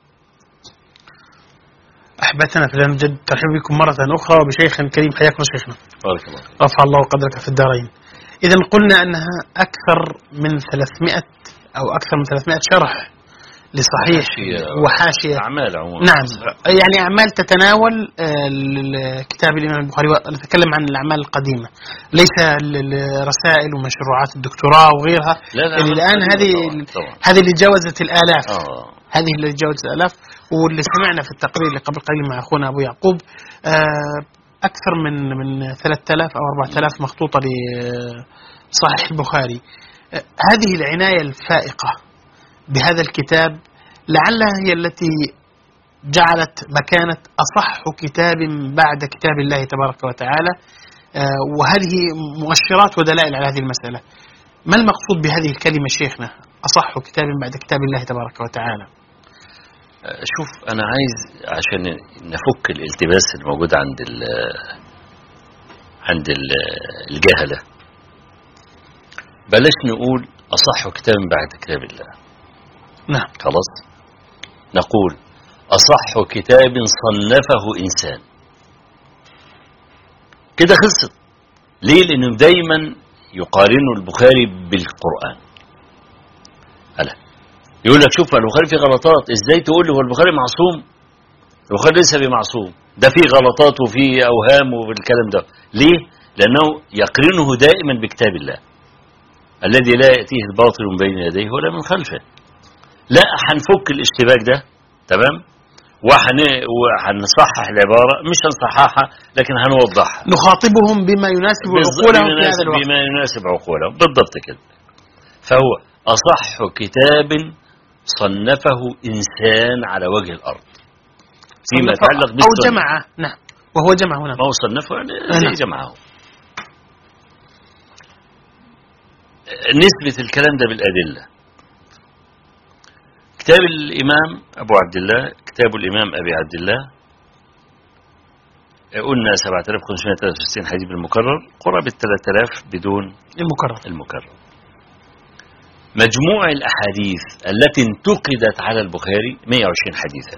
أحبتنا في الله، نجد ترحيب بكم مرة أخرى وبشيخ كريم. حياكم شيخنا، بارك الله، رفع الله قدرك في الدارين. إذا قلنا أنها أكثر من ثلاثمائة أو أكثر من ثلاثمائة شرح لصحيح وحاشية أعمال عموما. نعم، يعني أعمال تتناول كتاب الإمام البخاري. نتكلم عن الأعمال القديمة، ليس الرسائل ومشروعات الدكتوراه وغيرها. لا لا اللي الآن هذه طبعا. هذه اللي جاوزت الآلاف. آه. هذه اللي جاوزت الآلاف، واللي سمعنا في التقرير اللي قبل قليل مع أخونا أبو يعقوب أكثر من من ثلاثة آلاف أو أربعة آلاف مخطوطة لصحيح البخاري. هذه العناية الفائقة بهذا الكتاب لعلها هي التي جعلت مكانة أصح كتاب بعد كتاب الله تبارك وتعالى، وهذه مؤشرات ودلائل على هذه المسألة. ما المقصود بهذه الكلمة شيخنا، أصح كتاب بعد كتاب الله تبارك وتعالى؟ شوف، أنا عايز عشان نفك الالتباس الموجود عند ال عند ال الجهلة، بلاش نقول أصح كتاب بعد كتاب الله. نعم، خلاص، نقول أصح كتاب صنفه إنسان. كده خلصت. ليه؟ لأنه دايما يقارنوا البخاري بالقرآن. ألا يقول لك شوف البخاري فيه غلطات، ازاي تقول له هو البخاري معصوم؟ البخاري ليس بمعصوم، ده فيه غلطات وفيه أوهام والكلام ده. ليه؟ لأنه يقرنه دائما بكتاب الله الذي لا يأتيه الباطل من بين يديه ولا من خلفه. لا، هنفك الاشتباك ده، تمام، وهنصحح العبارة، مش هنصححها لكن هنوضحها، نخاطبهم بما يناسب عقولهم في هذا الوقت، بما يناسب عقولهم بالضبط كده. فهو أصح كتاب صنفه إنسان على وجه الأرض فيما يتعلق بالسنة أو جمعه. نعم، وهو جمعه هنا، ما هو صنفه يعني جمعه. نثبت الكلام ده بالأدلة. كتاب الإمام أبو عبد الله، كتاب الإمام أبي عبد الله، قلنا سبعة آلاف وخمسمائة وثلاثة وستين حديث بالمكرر، قرابة ثلاثة آلاف بدون المكرر. المكرر. مجموع الأحاديث التي انتقدت على البخاري مئة وعشرين حديثا.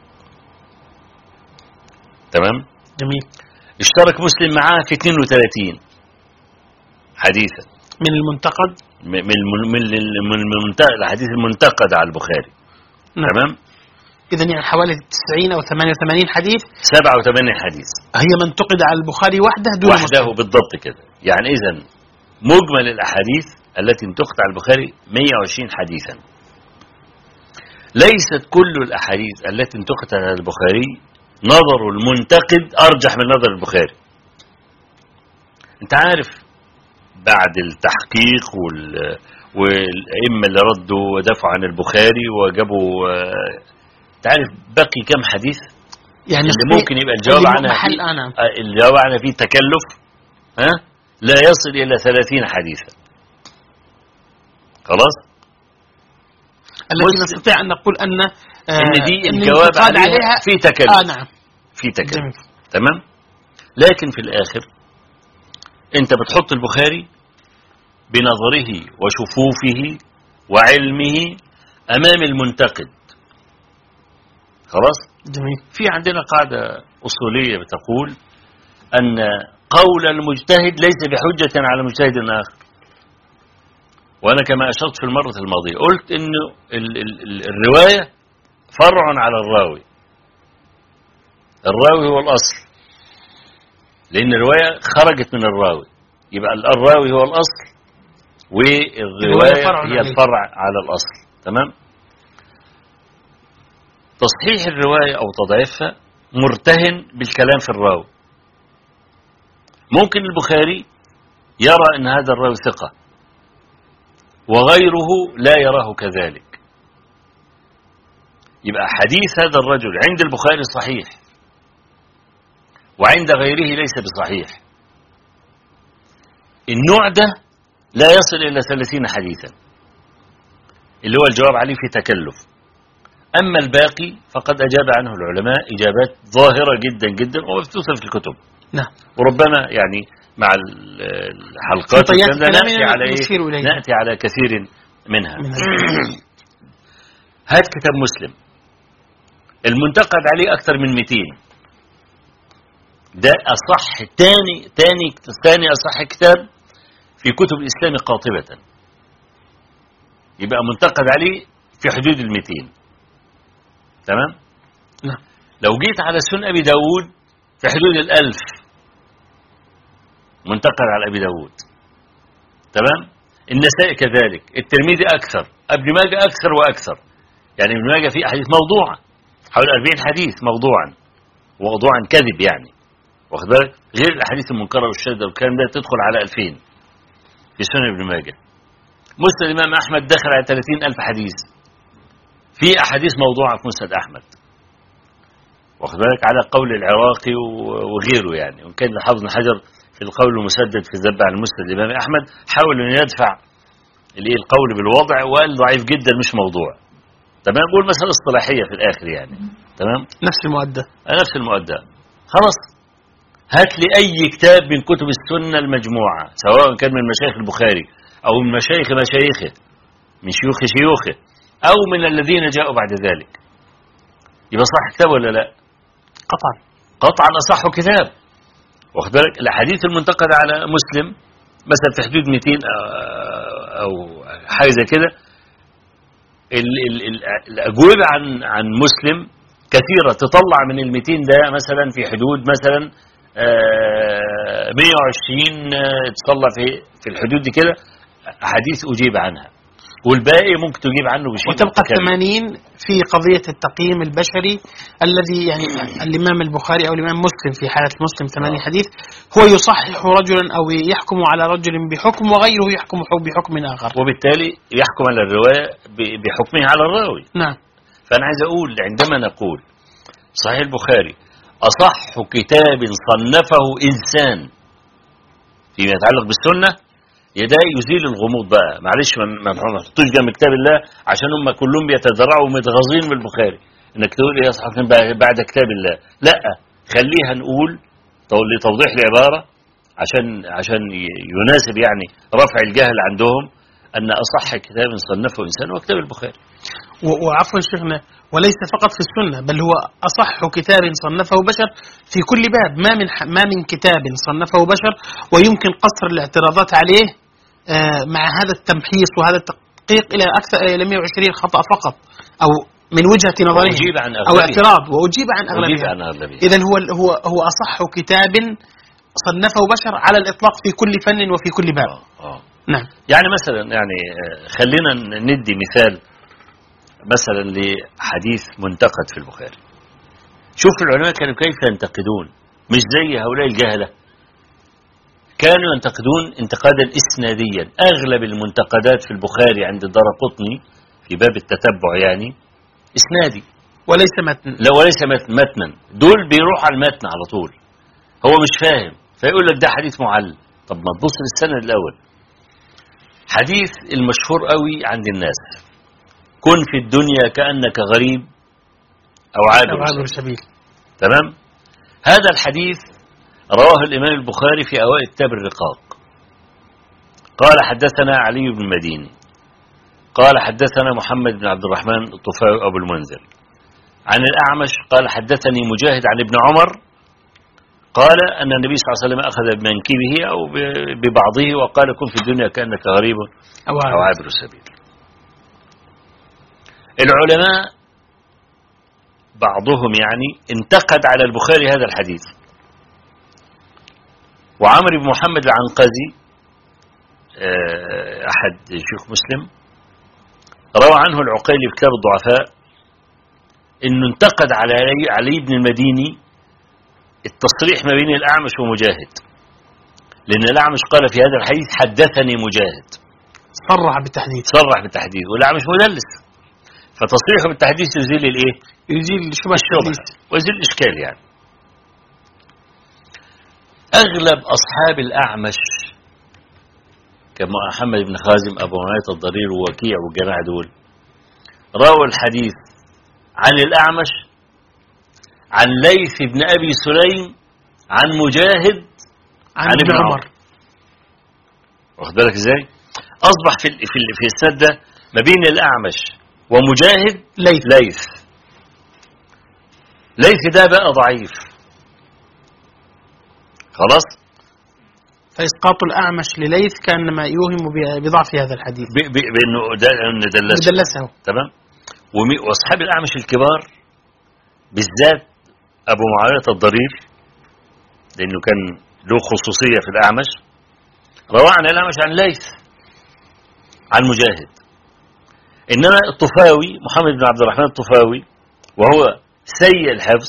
تمام؟ جميل. اشترك مسلم معاه في اثنين وثلاثين حديثا من المنتقد، من من من الحديث المنتقد على البخاري. نعم. تمام. إذن يعني حوالي تسعين أو ثمانية وثمانين حديث، سبعة وثمانين حديث هي من انتقد على البخاري وحده دون وحده مسلم. بالضبط كده. يعني إذن مجمل الأحاديث التي انتقد على البخاري مئة وعشرين حديثا. ليست كل الأحاديث التي انتقدت على البخاري نظر المنتقد أرجح من نظر البخاري. أنت عارف بعد التحقيق وال والأئمة اللي ردوا ودافعوا عن البخاري وجابوا، تعرف بقي كم حديث يعني اللي ممكن يبقى الجواب عنها محل أنا الجواب عنها فيه تكلف، ها، لا يصل إلى ثلاثين حديثا. خلاص، التي نستطيع أن نقول أن آه إن دي الجواب عليها, عليها في تكلف. آه نعم، في تكلف. تمام. لكن في الآخر أنت بتحط البخاري بنظره وشفوفه وعلمه أمام المنتقد. خلاص. جميل. في عندنا قاعدة أصولية بتقول أن قول المجتهد ليس بحجة على مجتهد آخر. وأنا كما أشرت في المرة الماضية قلت إنه ال ال الرواية فرع على الراوي. الراوي هو الأصل، لأن الرواية خرجت من الراوي، يبقى الراوي هو الأصل والرواية هي الفرع على الأصل. تمام. تصحيح الرواية أو تضعيفها مرتهن بالكلام في الراوي. ممكن البخاري يرى أن هذا الراوي ثقة وغيره لا يراه كذلك، يبقى حديث هذا الرجل عند البخاري صحيح وعند غيره ليس بصحيح. النوع ده لا يصل إلى ثلاثين حديثا. اللي هو الجواب عليه في تكلف. أما الباقي فقد أجاب عنه العلماء إجابات ظاهرة جدا جدا ومبثوثة في الكتب. نعم. وربما يعني مع الحلقات نأتي على إيه؟ نأتي على كثير منها. هات كتاب مسلم المنتقد عليه أكثر من مئتين، ده أصح تاني تاني تاني أصح كتاب في كتب الإسلام قاطبة، يبقى منتقد عليه في حدود المئتين. تمام؟ نعم. لو جيت على سنن أبي داود في حدود الألف منتقد على أبي داود. تمام؟ النسائي كذلك، الترمذي أكثر، ابن ماجه أكثر وأكثر. يعني ابن ماجه فيه أحاديث موضوعة حوالي أربعين حديث موضوعا وموضوعا كذب يعني، واخد بالك؟ غير الأحاديث المنكرة والشاذة والكلام ده تدخل على ألفين في سنن ابن ماجه. مسند الإمام أحمد دخل على ثلاثين ألف حديث، في أحاديث موضوعة في مسند أحمد، واخد بالك؟ على قول العراقي وغيره يعني. وإن كان الحافظ بن حجر في القول المسدد في الذب عن مسند الإمام أحمد حاول أن يدفع القول بالوضع وقال ضعيف جدا مش موضوع. تمام؟ بقول مسألة اصطلاحية في الآخر يعني. تمام؟ نفس المؤدى نفس المؤدى. خلاص هات لي أي كتاب من كتب السنة المجموعة سواء كان من مشايخ البخاري أو من مشايخ مشايخه من شيوخ شيوخه أو من الذين جاءوا بعد ذلك، يبقى صح كتاب ولا لا؟ قطعا قطعا أصح كتاب، واخد بالك؟ الأحاديث المنتقدة على مسلم مثلا في حدود مئتين أو حاجة زي كده. الأجوبة عن عن مسلم كثيرة، تطلع من المئتين ده مثلا في حدود مثلا مئة وعشرين تطلع في في الحدود دي كده أحاديث أجيب عنها، والباقي ممكن تجيب عنه بشيء. وتبقى ثمانين في قضية التقييم البشري الذي يعني الإمام البخاري أو الإمام مسلم في حالة مسلم ثمانين حديث هو يصحح رجلا أو يحكم على رجل بحكم وغيره يحكم بحكم آخر، وبالتالي يحكم على الرواية بحكمه على الراوي. نعم. فأنا عايز أقول عندما نقول صحيح البخاري أصح كتاب صنفه إنسان فيما يتعلق بالسنة، يدا يزيل الغموض بقى. معلش ما نحطوش جنب كتاب الله عشان هم كلهم بيتذرعوا ومتغاظين من البخاري انك تقول ايه اصحى بعد كتاب الله. لا، خليها نقول لتوضيح العبارة عشان عشان يناسب يعني رفع الجهل عندهم ان اصح كتاب صنفه انسان هو كتاب البخاري. وعفوا شيخنا، وليس فقط في السنة بل هو أصح كتاب صنفه بشر في كل باب. ما من ما من كتاب صنفه بشر ويمكن قصر الاعتراضات عليه مع هذا التمحيص وهذا التدقيق إلى أكثر إلى مئة وعشرين خطأ فقط أو من وجهة نظره أو اعتراض وأجيب عن أغلبها. إذن هو هو هو أصح كتاب صنفه بشر على الإطلاق في كل فن وفي كل باب. آه. نعم. يعني مثلا يعني خلينا ندي مثال مثلا لحديث منتقد في البخاري. شوف العلماء كانوا كيف ينتقدون، مش زي هؤلاء الجهلة، كانوا ينتقدون انتقادا إسناديا. أغلب المنتقدات في البخاري عند الدارقطني في باب التتبع يعني إسنادي وليس متن. لا وليس متنا، دول بيروح على المتن على طول، هو مش فاهم فيقول لك ده حديث معلل. طب ما تبص للسند الأول. حديث المشهور قوي عند الناس، كن في الدنيا كأنك غريب أو عابر سبيل. تمام؟ هذا الحديث رواه الإمام البخاري في أوائل كتاب الرقاق. قال حدثنا علي بن المديني قال حدثنا محمد بن عبد الرحمن الطفاوي أبو المنذر عن الأعمش قال حدثني مجاهد عن ابن عمر قال أن النبي صلى الله عليه وسلم أخذ بمنكبه أو ببعضه وقال كن في الدنيا كأنك غريب أو عابر السبيل. العلماء بعضهم يعني انتقد على البخاري هذا الحديث، وعمر بن محمد العنقزي أحد شيوخ مسلم روى عنه العقيلي في كتاب الضعفاء إنه انتقد على علي بن المديني التصريح ما بين الأعمش ومجاهد، لأن الأعمش قال في هذا الحديث حدثني مجاهد، صرح بالتحديث صرح بالتحديث والأعمش مدلس، فتصريحه بالتحديث يزيل الايه؟ يزيل شبه الشبه ويزيل الاشكال. يعني اغلب اصحاب الاعمش كما محمد بن خازم ابو نعيط الضرير ووكيع والجماعه دول روى الحديث عن الأعمش عن ليث بن أبي سليم عن مجاهد عن, عن ابن عمر. واخد بالك ازاي؟ أصبح في ال في ال في السند ده ما بين الأعمش ومجاهد ليث. ليث ليث ده بقى ضعيف خلاص. فإسقاط الأعمش لليث كأنما يوهم بضعف هذا الحديث بأنه دلسه دلسه تمام. وأصحاب الأعمش الكبار بالذات أبو معاوية الضرير لأنه كان له خصوصية في الأعمش روى عن الأعمش عن ليث عن مجاهد. إنما الطفاوي محمد بن عبد الرحمن الطفاوي وهو سيء الحفظ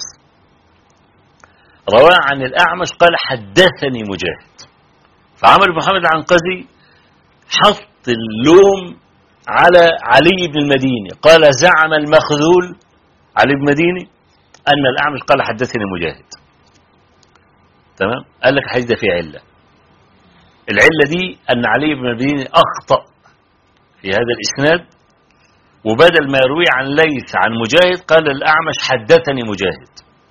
روى عن الأعمش قال حدثني مجاهد. فعمر بن محمد العنقزي حط اللوم على علي بن المديني قال زعم المخذول علي بن المديني أن الأعمش قال حدثني مجاهد. تمام. قال لك الحديث ده فيه علة. العلة دي أن علي بن المديني أخطأ في هذا الإسناد وبدل ما يروي عن ليث عن مجاهد قال الأعمش حدثني مجاهد.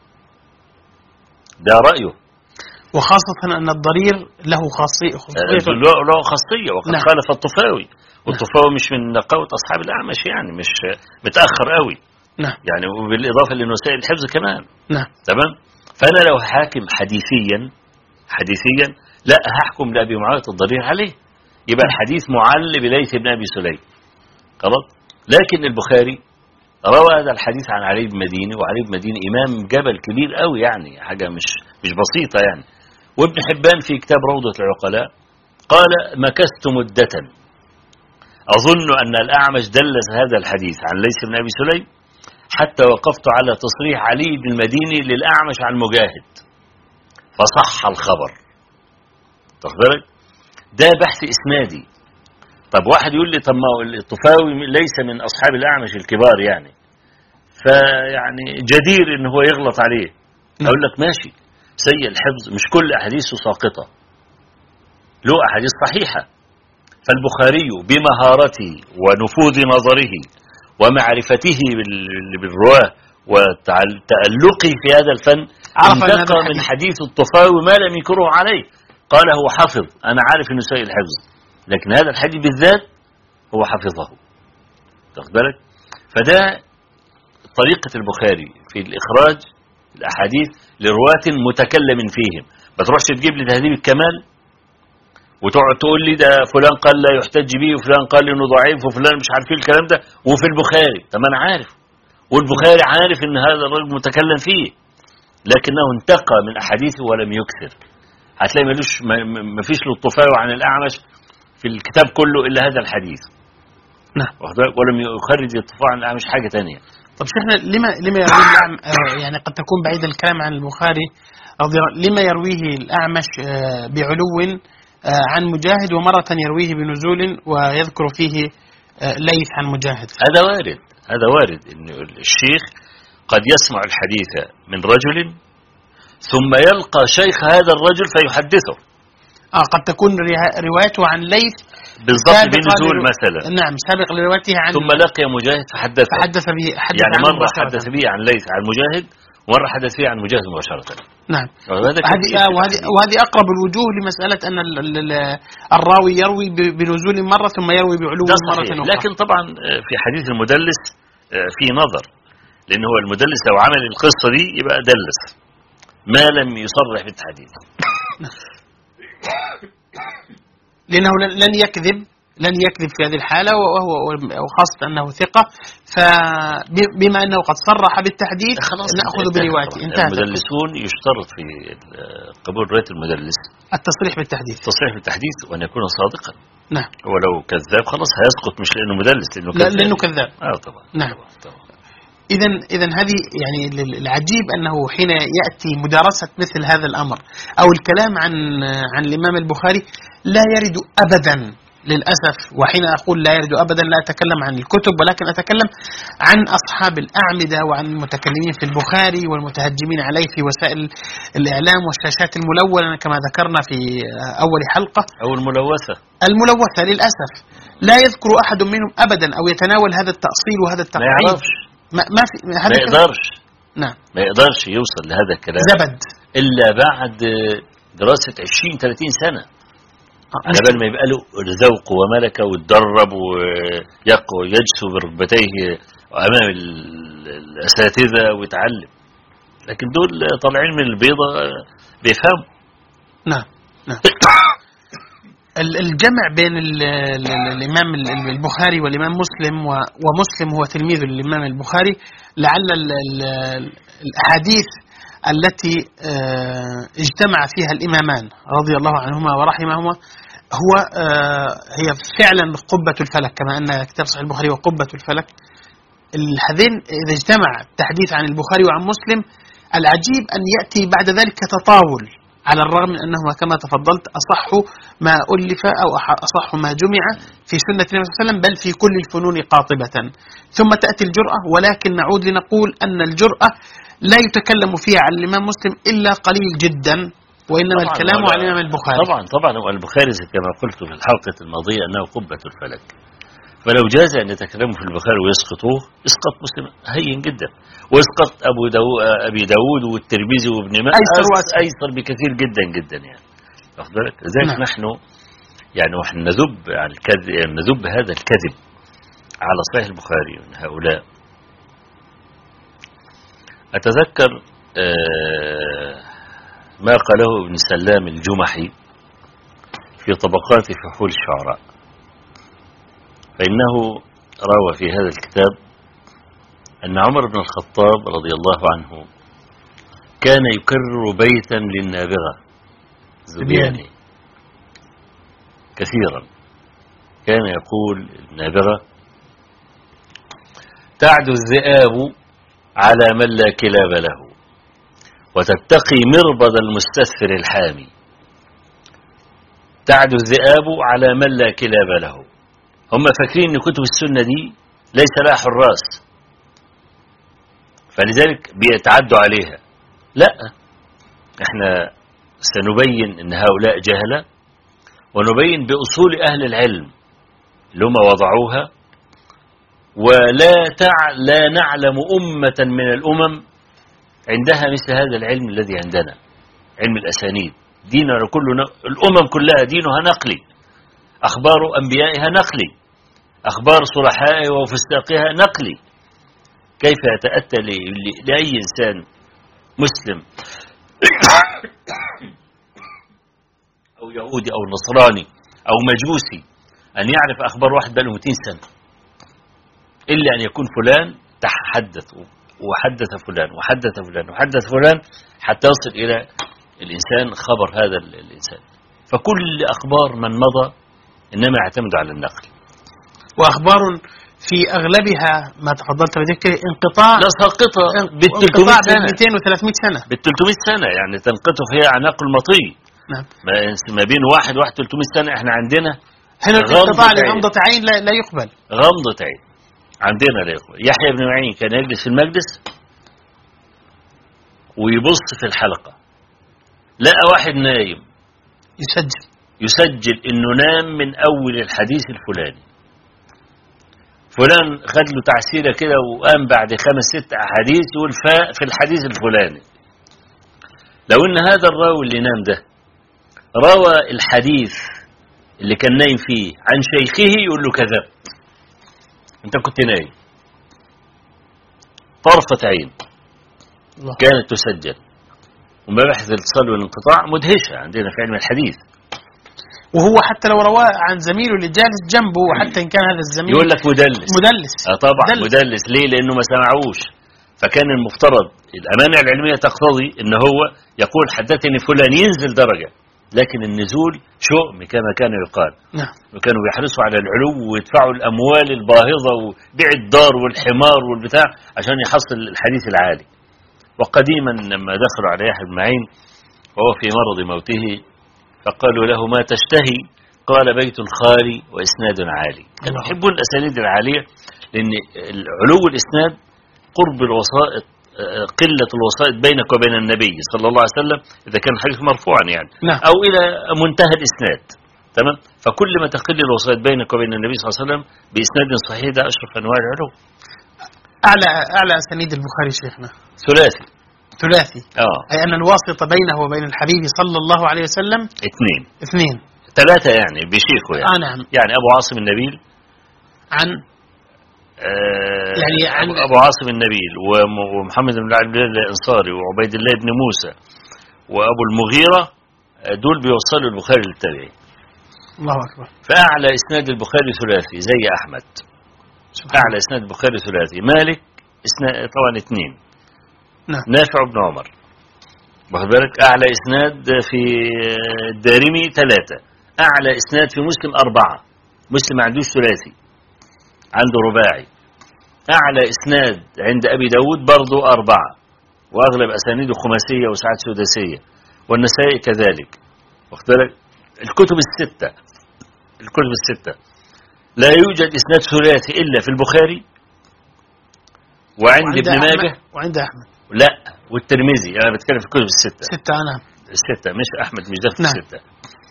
ده رأيه. وخاصة أن الضرير له خاصية خاصية له خاصية وقد نعم. خالف الطفاوي والطفاوي نعم. مش من نقاوة أصحاب الأعمش يعني مش متأخر قوي نعم. يعني وبالإضافة لأنه سائل الحفظ كمان نعم. تمام. فأنا لو حاكم حديثيا حديثيا لا هحكم لأبي معاوية الضرير عليه يبقى الحديث معل بليث بن أبي سليم خلاص. لكن البخاري روى هذا الحديث عن علي بن مديني وعلي بن مديني إمام جبل كبير قوي يعني حاجة مش مش بسيطة يعني. وابن حبان في كتاب روضة العقلاء قال مكثت مدة أظن أن الأعمش دلس هذا الحديث عن ليث بن أبي سليم حتى وقفت على تصريح علي بن المديني للأعمش عن مجاهد فصح الخبر. تاخد بالك ده بحث إسنادي. طب واحد يقول لي طب ما الطفاوي ليس من أصحاب الأعمش الكبار يعني فيعني جدير إن هو يغلط عليه. أقول لك ماشي سيء الحفظ مش كل أحاديثه ساقطة له أحاديث صحيحة. فالبخاري بمهارته ونفوذ نظره ومعرفته بالرواه وتألقه في هذا الفن انتقى من حديث الطفاوي ما لم يكره عليه. قال هو حفظ أنا عارف إنه سيء الحفظ لكن هذا الحديث بالذات هو حفظه. تاخد بالك. فده طريقة البخاري في الإخراج الأحاديث لرواة متكلم فيهم. ما تروحش تجيب لي تهذيب الكمال وتقعد تقول لي ده فلان قال لا يحتج به وفلان قال انه ضعيف وفلان مش عارف ايه الكلام ده وفي البخاري. طب انا عارف والبخاري عارف ان هذا الرجل متكلم فيه لكنه انتقى من احاديثه ولم يكثر. هتلاقي ملوش ما فيش للطفاوي عن الأعمش في الكتاب كله الا هذا الحديث. نعم. ولم يخرج الطفاوي عن الأعمش حاجه ثانيه. طب شيخنا لما لما يروي الأعمش يعني قد تكون بعيد الكلام عن البخاري لما يرويه الأعمش بعلو عن مجاهد ومرة يرويه بنزول ويذكر فيه ليث عن مجاهد؟ هذا وارد هذا وارد إن الشيخ قد يسمع الحديث من رجل ثم يلقى شيخ هذا الرجل فيحدثه. آه قد تكون روايته عن ليث بالضبط بنزول مثلا. نعم سابق لروايته عن ثم لقي مجاهد فحدث فحدث به حدث يعني مرة حدث به عن ليث عن مجاهد ومرة حدث به عن مجاهد مباشرة. نعم. وهذه وهذه وهذه أقرب الوجوه لمسألة أن الراوي يروي بنزول مرة ثم يروي بعلو مرة أخرى. لكن طبعا في حديث المدلس في نظر لأن هو المدلس لو عمل القصة دي يبقى دلس ما لم يصرح بالحديث. لأنه لن يكذب لن يكذب في هذه الحالة وهو وخاصة أنه ثقة فبما أنه قد صرح بالتحديث نأخذ بروايته. المدلسون يشترط في قبول رواية المدلس التصريح بالتحديث التصريح بالتحديث وأن يكون صادقا. نعم. ولو كذاب خلاص هيسقط مش لأنه مدلس لأنه كذاب. لأنه كذاب. آه طبعا. نعم. إذا إذا هذه يعني العجيب أنه حين يأتي مدارسة مثل هذا الأمر أو الكلام عن عن الإمام البخاري لا يرد أبدا للأسف، وحين أقول لا يرد أبدا لا أتكلم عن الكتب، ولكن أتكلم عن أصحاب الأعمدة وعن المتكلمين في البخاري والمتهجمين عليه في وسائل الإعلام والشاشات الملونة كما ذكرنا في أول حلقة، أو الملوثة الملوثة للأسف. لا يذكر أحد منهم أبدا أو يتناول هذا التأصيل وهذا ما التقعيد. يعرفش ما, ما, في ما يقدرش نعم ما يقدرش يوصل لهذا الكلام زبد إلا بعد دراسة عشرين ثلاثين سنة، آه، على بال ما يبقى له ذوق وملكة ويتدرب ويقوى يجسو بركبتيه أمام الأساتذة ويتعلم. لكن دول طالعين من البيضة بيفهموا. نعم نعم الجمع بين ال ال الإمام البخاري والإمام مسلم، ومسلم هو تلميذ الإمام البخاري، لعل ال ال الأحاديث التي اجتمع فيها الإمامان رضي الله عنهما ورحمهما هو هي فعلا قبة الفلك، كما أن كتاب صحيح البخاري وقبة الفلك. الحديث إذا اجتمع التحديث عن البخاري وعن مسلم، العجيب أن يأتي بعد ذلك تطاول، على الرغم من أنه كما تفضلت أصح ما ألف أو أصح ما جمع في سنة النبي صلى الله عليه وسلم، بل في كل الفنون قاطبة. ثم تأتي الجرأة، ولكن نعود لنقول أن الجرأة لا يتكلم فيها عن الإمام مسلم إلا قليل جدا، وإنما الكلام عن الإمام البخاري. طبعا طبعا البخاري كما قلت في الحلقة الماضية أنه قبة الفلك، فلو جاز أن يتكلموا في البخاري ويسقطوه يسقط مسلم هين جدا، ويسقط أبو داو أبي داود والترمذي وابن ماجه أيسر, أيسر بكثير جدا جدا يعني. واخد بالك؟ لذلك نعم. نحن يعني ونحن نذب على الكذب، يعني نذب هذا الكذب على صحيح البخاري من هؤلاء. أتذكر ما قاله ابن سلام الجمحي في طبقات فحول الشعراء، فإنه روى في هذا الكتاب أن عمر بن الخطاب رضي الله عنه كان يكرر بيتا للنابغة زبياني كثيرا. كان يقول النابغة: تعدو الذئاب على من لا كلاب له، وتتقي مربض المستثفر الحامي. تعدو الذئاب على من لا كلاب له. هم فاكرين ان كتب السنة دي ليس لها حراس، فلذلك بيتعدوا عليها. لا، احنا سنبين ان هؤلاء جهلة، ونبين بأصول أهل العلم اللي هم وضعوها. ولا تع... لا نعلم أمة من الأمم عندها مثل هذا العلم الذي عندنا، علم الأسانيد. ديننا كله، الأمم كلها دينها نقلي، أخبار أنبيائها نقلي، أخبار صلحائها وفساقها نقلي. كيف يتأتى ل... ل... لأي إنسان مسلم أو يهودي أو نصراني أو مجوسي أن يعرف أخبار واحد بقاله مئتين سنة، إلا أن يكون فلان تحدث وحدث فلان وحدث فلان وحدث فلان حتى يصل إلى الإنسان خبر هذا الإنسان. فكل أخبار من مضى إنما يعتمد على النقل، وأخبار في أغلبها ما تفضلت بذكر انقطاع لا ساقطة بالثلاثمائة سنة، مئتين وثلاثمائة سنة، بالثلاثمائة سنة، يعني تنقطع فيها عناق المطي. نعم. ما بين واحد واحد ثلاثمائة سنة. احنا عندنا هنا الانقطاع لغمضة عين لا, لا يقبل، غمضة عين عندنا لا يقبل. يحيى بن معين كان يجلس في المجلس ويبص في الحلقة، لقى واحد نايم يسجل يسجل انه نام من اول الحديث الفلاني، فلان خد له تعسيرة كده وقام بعد خمس ست احاديث يقول فاء في الحديث الفلاني. لو ان هذا الراوي اللي نام ده روى الحديث اللي كان نايم فيه عن شيخه يقول له كذب، انت كنت نايم. طرفة عين الله. كانت تسجل. ومباحث الاتصال والانقطاع مدهشة عندنا في علم الحديث. وهو حتى لو رواه عن زميله اللي جالس جنبه، وحتى إن كان هذا الزميل يقول لك مدلس مدلس آه طبعا مدلس. مدلس ليه؟ لأنه ما سمعوش. فكان المفترض الأمانة العلمية تقتضي إن هو يقول حدثني فلان، ينزل درجة، لكن النزول شؤم كما كان يقال. نعم. وكانوا بيحرصوا على العلو ويدفعوا الأموال الباهظة وبيع الدار والحمار والبتاع عشان يحصل الحديث العالي. وقديما لما دخلوا على يحيى بن معين وهو في مرض موته فقالوا له: ما تشتهي؟ قال بيت خالي وإسناد عالي. كانوا يحبون الأسانيد العالية لأن علو الإسناد قرب الوسائط، قلة الوسائط بينك وبين النبي صلى الله عليه وسلم إذا كان الحديث مرفوعا يعني نعم. أو إلى منتهى الإسناد. تمام. فكل ما تقل الوسائط بينك وبين النبي صلى الله عليه وسلم بإسناد صحيح ده أشرف أنواع العلو. أعلى أعلى أسانيد البخاري شيخنا ثلاثي. ثلاثي. آه. أي أن الواسطة بينه وبين الحبيب صلى الله عليه وسلم اثنين. اثنين. ثلاثة يعني بشيخه يعني. آه نعم. يعني أبو عاصم النبيل عن آه يعني عن أبو عاصم النبيل ومحمد بن عبد الله الأنصاري وعبيد الله بن موسى وأبو المغيرة، دول بيوصلوا البخاري للتابعين. الله أكبر. فأعلى إسناد البخاري ثلاثي زي أحمد. أعلى إسناد البخاري ثلاثي. مالك إسناد طبعا اثنين. نعم. نافع بن عمر. واخد بالك. أعلى إسناد في الدارمي ثلاثة. أعلى إسناد في مسلم أربعة. مسلم ما عندوش ثلاثي، عنده رباعي. أعلى إسناد عند أبي داود برضو أربعة، وأغلب أسانيده خماسية وساعات سداسية، والنسائي كذلك. واخد بالك. الكتب الستة الكتب الستة لا يوجد إسناد ثلاثي إلا في البخاري وعند ابن ماجه وعند أحمد. لا، والترمذي. أنا بتكلم في الكتب الستة. ستة. أنا الستة مش أحمد، مش ده في نعم. الستة.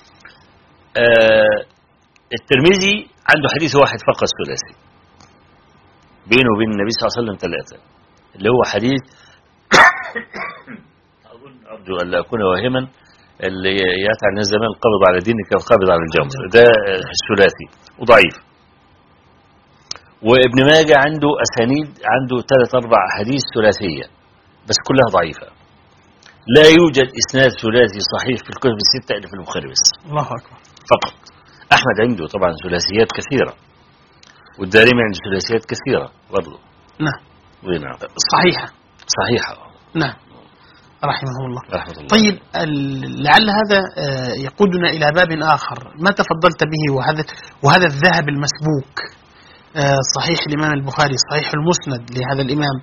آه الترمذي عنده حديث واحد فقط ثلاثي بينه وبين النبي صلى الله عليه وسلم ثلاثة، اللي هو حديث أظن أرجو أن لا أكون واهما، اللي ياتي عن الزمان قبض على دينك القبض على الجمر، ده الثلاثي وضعيف. وابن ماجه عنده أسانيد، عنده ثلاث أربع أحاديث ثلاثية بس كلها ضعيفة. لا يوجد إسناد ثلاثي صحيح في الكتب الستة إلا في البخاري بس. الله أكبر. فقط. أحمد عنده طبعا ثلاثيات كثيرة، والدارمي عنده ثلاثيات كثيرة برضه. نعم. ونعم. صحيحة. صحيحة. نعم. رحمه الله. رحمة الله. طيب لعل هذا يقودنا إلى باب آخر ما تفضلت به، وهذا وهذا الذهب المسبوك، صحيح الإمام البخاري، صحيح المسند لهذا الإمام.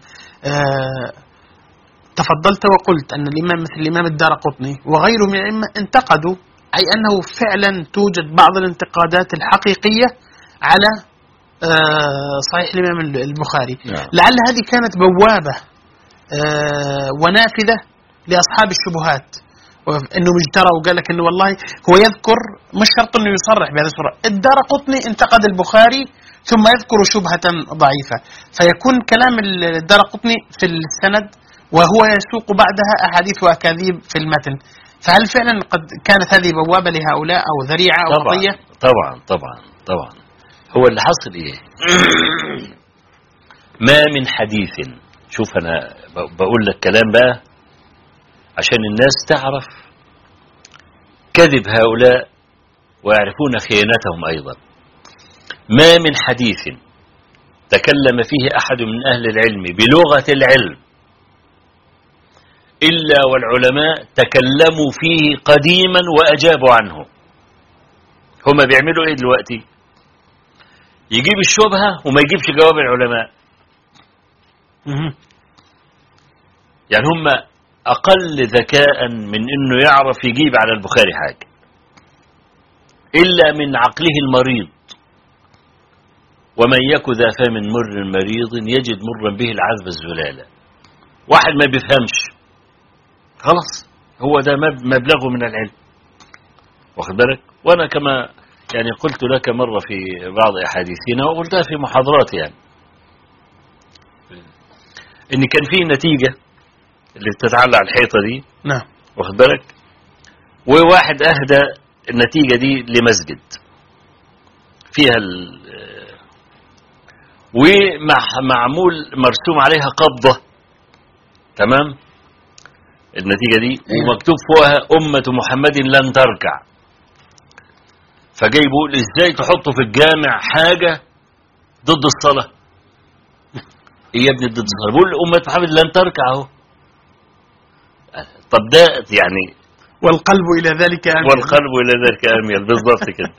تفضلت وقلت أن الإمام مثل الإمام الدارقطني وغيره من الأئمة انتقدوا، أي أنه فعلا توجد بعض الانتقادات الحقيقية على صحيح الإمام البخاري. نعم. لعل هذه كانت بوابة ونافذة لأصحاب الشبهات، إنه اجترى وقال لك إنه والله هو يذكر، مش شرط إنه يصرح بهذا الصورة. الدارقطني انتقد البخاري ثم يذكر شبهة ضعيفة، فيكون كلام الدارقطني في السند وهو يسوق بعدها أحاديث وأكاذيب في المتن. فهل فعلا قد كانت هذه بوابة لهؤلاء أو ذريعة أو طبعا خطية؟ طبعا طبعا طبعا. هو اللي حصل إيه؟ ما من حديث، شوف أنا بقول لك كلام بقى عشان الناس تعرف كذب هؤلاء ويعرفون خيانتهم أيضا. ما من حديث تكلم فيه أحد من أهل العلم بلغة العلم إلا والعلماء تكلموا فيه قديما وأجابوا عنه. هما بيعملوا إيه دلوقتي؟ يجيب الشبهة وما يجيبش جواب العلماء. يعني هم أقل ذكاء من إنه يعرف يجيب على البخاري حاجة إلا من عقله المريض. ومن يك ذا فم مر مريض يجد مرا به العذب الزلالة. واحد ما بيفهمش خلاص هو ده مبلغه من العلم، واخد بالك. وأنا كما يعني قلت لك مرة في بعض أحاديثنا وقلتها في محاضرات، يعني إن كان فيه نتيجة اللي بتتعلق على الحيطة دي. نعم. واخد بالك. وواحد أهدى النتيجة دي لمسجد فيها ال ومعمول مرسوم عليها قبضة، تمام، النتيجة دي، ومكتوب فوقها أمة محمد لن تركع. فجاي بيقول ازاي تحطوا في الجامع حاجة ضد الصلاة؟ ايه يا ابني ضد الصلاة؟ بيقول أمة محمد لن تركع اهو. طب ده يعني والقلب إلى ذلك أميل. والقلب إلى ذلك أميل بالضبط كده.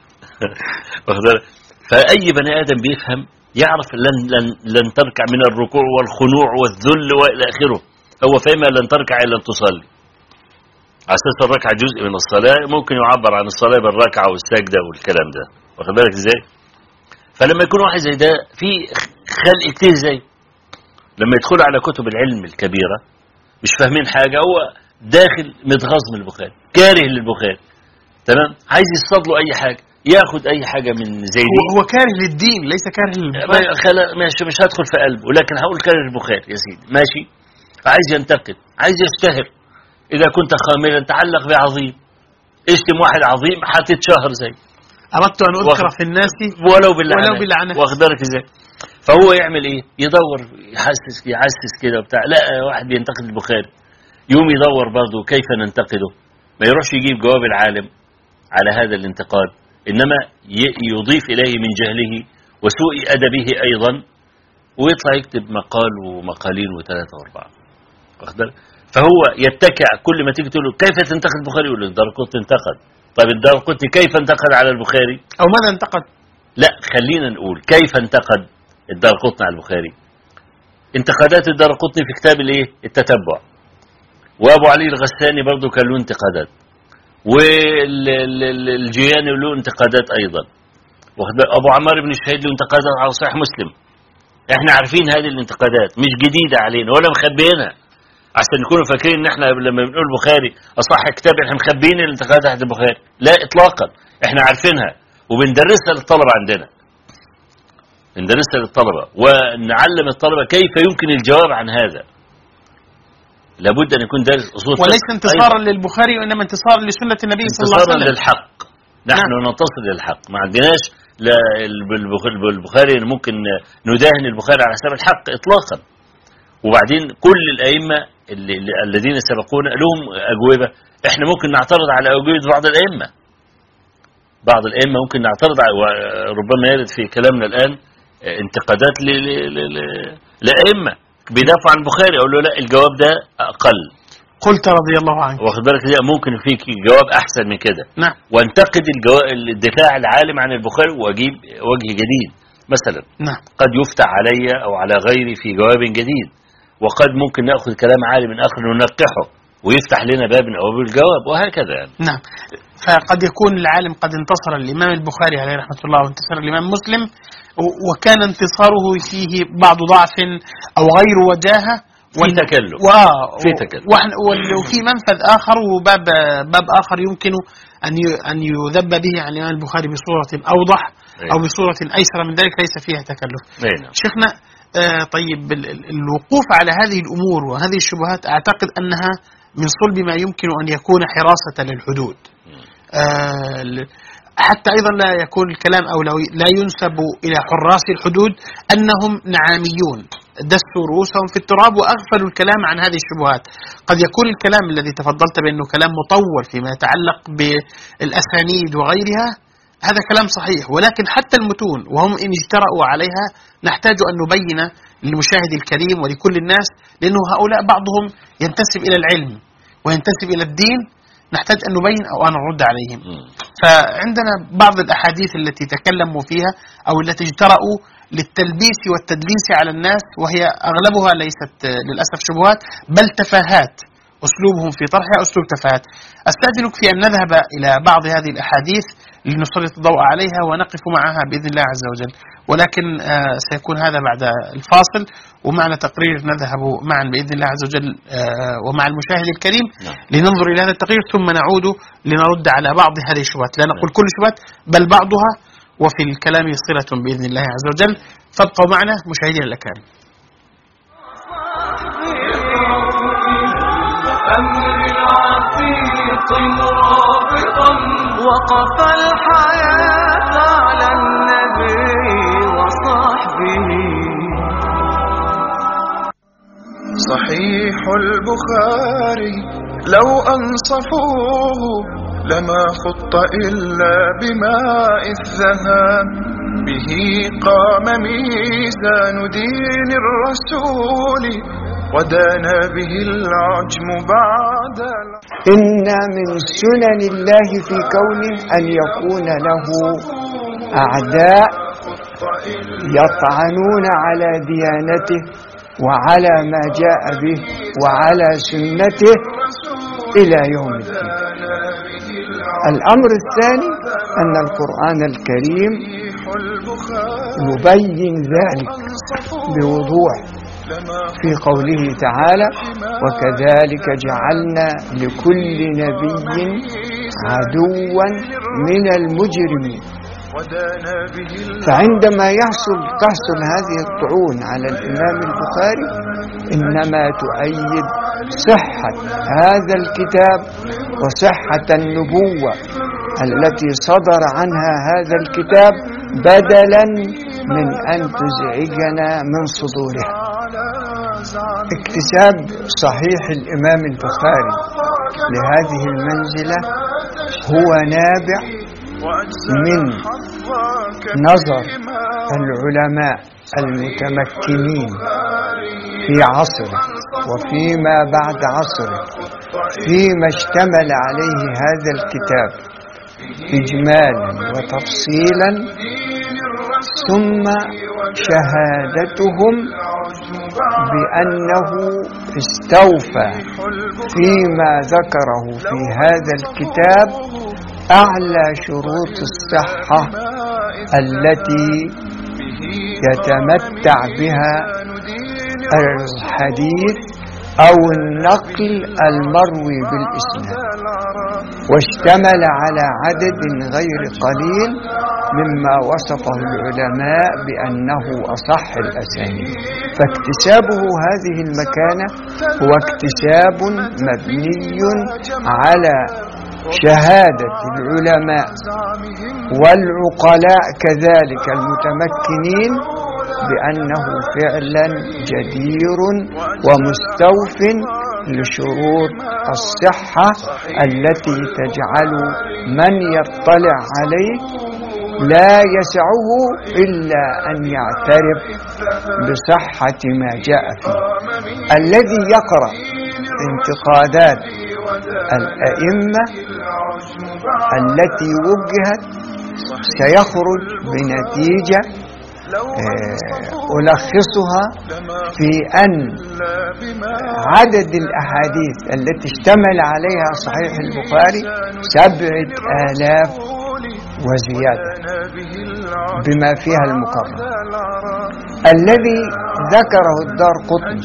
فأي بني آدم بيفهم يعرف لن لن لن تركع من الركوع والخنوع والذل وإلى آخره. هو فهم لن تركع إلا أن تصلي. على أساس الركعة جزء من الصلاة، ممكن يعبر عن الصلاة بالركعة والسجدة والكلام ده، واخد بالك ازاي؟ فلما يكون واحد زي ده في خلق كتير زي لما يدخلوا على كتب العلم الكبيرة مش فاهمين حاجة، هو داخل متغاظ من البخاري، كاره للبخاري، تمام، عايز يصطاد له أي حاجة، ياخد أي حاجة من زي دي. هو كاره للدين ليس كاره للبخاري. ماشي، مش هدخل في قلبه، لكن هقول كاره للبخاري يا سيدي، ماشي، عايز ينتقد، عايز يشتهر. إذا كنت خاملا تعلق بعظيم، اشتم واحد عظيم هتتشهر زي. أردت أن أذكر في الناس ولو باللعنة، ولو باللعنة، واخد بالك ازاي؟ فهو يعمل ايه؟ يدور يحسس يحسس كده وبتاع، لا واحد بينتقد البخاري يوم يدور برضه كيف ننتقده، ما يروحش يجيب جواب العالم على هذا الانتقاد، انما يضيف اليه من جهله وسوء ادبه ايضا، ويطلع يكتب مقال ومقالين وثلاثه واربعه، واخد بالك؟ فهو يتكع، كل ما تيجي تقول له كيف تنتقد البخاري يقول لك الدارقطني انتقد. طيب الدارقطني كيف انتقد على البخاري؟ او ماذا انتقد؟ لا خلينا نقول كيف انتقد الدارقطني على البخاري. انتقادات الدارقطني في كتاب الايه؟ التتبع. وابو علي الغساني برضه كان له انتقادات، والجياني له انتقادات ايضا، ابو عمار بن الشهيد له انتقادات على صحيح مسلم. احنا عارفين هذه الانتقادات، مش جديده علينا ولا مخبيينها عشان نكونوا فاكرين ان احنا لما بنقول البخاري اصح كتاب احنا مخبيين الانتقادات بتاعت البخاري. لا اطلاقا، احنا عارفينها وبندرسها للطلبه عندنا، ندرسها للطلبه ونعلم الطلبه كيف يمكن الجواب عن هذا. لابد ان يكون دارس اصول، وليس انتصارا أيضا للبخاري وانما انتصارا لسنه النبي صلى الله عليه وسلم، انتصارا للحق. نحن نعم. ننتصر للحق، ما عندناش لا البخاري ممكن نداهن البخاري على حساب الحق اطلاقا. وبعدين كل الائمه الذين سبقونا لهم اجوبه، احنا ممكن نعترض على اجوبه بعض الائمه، بعض الائمه ممكن نعترض على، وربما يرد في كلامنا الان انتقادات لائمه بيدافع عن البخاري، اقول له لا الجواب ده اقل. قلت رضي الله عنك، واخد بالك ازاي؟ ممكن فيك جواب احسن من كده. نعم. وانتقد الدفاع العالم عن البخاري واجيب وجه جديد مثلا. نعم. قد يفتح علي او على غيري في جواب جديد، وقد ممكن ناخذ كلام عالم اخر ننقحه ويفتح لنا باب من ابواب الجواب، وهكذا يعني. نعم. فقد يكون العالم قد انتصر الامام البخاري عليه رحمه الله وانتصر الامام مسلم، وكان انتصاره فيه بعض ضعف او غير وجاهه في تكلم في تكلم وفي منفذ اخر وباب باب اخر يمكن ان ان يذب به عن الامام البخاري بصوره اوضح او بصوره ايسر من ذلك ليس فيها تكلف. شيخنا آه طيب الوقوف على هذه الامور وهذه الشبهات اعتقد انها من صلب ما يمكن ان يكون حراسه للحدود، آه حتى أيضا لا يكون الكلام أو لا ينسب إلى حراس الحدود أنهم نعاميون دسوا رؤوسهم في التراب وأغفلوا الكلام عن هذه الشبهات. قد يكون الكلام الذي تفضلت بأنه كلام مطول فيما يتعلق بالأسانيد وغيرها هذا كلام صحيح، ولكن حتى المتون وهم إن اجترأوا عليها نحتاج أن نبين للمشاهد الكريم ولكل الناس، لأنه هؤلاء بعضهم ينتسب إلى العلم وينتسب إلى الدين، نحتاج أن نبين أو أن نرد عليهم. فعندنا بعض الأحاديث التي تكلموا فيها أو التي اجترأوا للتلبيس والتدليس على الناس، وهي أغلبها ليست للأسف شبهات بل تفاهات، أسلوبهم في طرحها أسلوب تفاهات. أستأذنك في أن نذهب إلى بعض هذه الأحاديث لنسلط الضوء عليها ونقف معها بإذن الله عز وجل، ولكن آه سيكون هذا بعد الفاصل، ومعنا تقرير نذهب معا بإذن الله عز وجل آه ومع المشاهد الكريم لننظر إلى هذا التقرير ثم نعود لنرد على بعض هذه الشبهات، لا نقول كل شبهات بل بعضها، وفي الكلام صلة بإذن الله عز وجل. فابقوا معنا مشاهدينا الأكارم. وقف الحياة على النبي وصحبه. صحيح البخاري لو أنصفوه لما خط إلا بماء الذهب، به قام ميزان دين الرسول ودانا به العجم بعد. إن من سنن الله في كونه أن يكون له أعداء يطعنون على ديانته وعلى ما جاء به وعلى سنته إلى يوم الدين. الأمر الثاني أن القرآن الكريم يبين ذلك بوضوح في قوله تعالى: وكذلك جعلنا لكل نبي عدوا من المجرمين. فعندما يحصل تحصل هذه الطعون على الإمام البخاري إنما تؤيد صحة هذا الكتاب وصحة النبوة التي صدر عنها هذا الكتاب بدلا من أن تزعجنا من صدورها. اكتساب صحيح الإمام البخاري لهذه المنزلة هو نابع من نظر العلماء المتمكنين في عصره وفيما بعد عصره فيما اشتمل عليه هذا الكتاب إجمالا وتفصيلا، ثم شهادتهم بأنه استوفى فيما ذكره في هذا الكتاب أعلى شروط الصحة التي يتمتع بها الحديث أو النقل المروي بالإسناد، واشتمل على عدد غير قليل مما وصفه العلماء بأنه أصح الأسانيد. فاكتسابه هذه المكانة هو اكتساب مبني على شهادة العلماء والعقلاء كذلك المتمكنين بأنه فعلا جدير ومستوف لشروط الصحة التي تجعل من يطلع عليه لا يسعه إلا أن يعترف بصحة ما جاء فيه. الذي يقرأ انتقادات الأئمة التي وجهت سيخرج بنتيجة ألخصها في أن عدد الأحاديث التي اشتمل عليها صحيح البخاري سبعة آلاف وزيادة بما فيها المكرر. الذي ذكره الدارقطني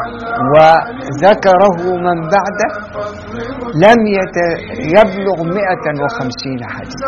وذكره من بعده لم يبلغ مئة وخمسين حديث.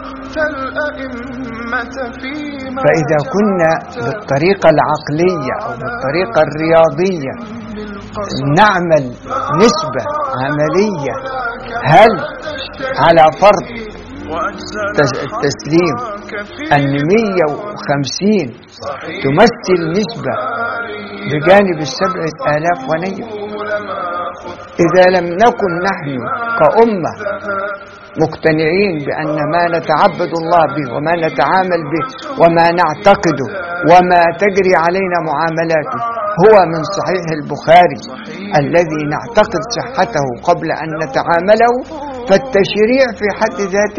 فإذا كنا بالطريقة العقلية أو بالطريقة الرياضية نعمل نسبة عملية، هل على فرض التسليم أن مئة وخمسين تمثل نسبة بجانب السبعة آلاف ونية؟ إذا لم نكن نحن كأمة مقتنعين بأن ما نتعبد الله به وما نتعامل به وما نعتقده وما تجري علينا معاملاته هو من صحيح البخاري الذي نعتقد صحته قبل أن نتعامله، فالتشريع في حد ذاته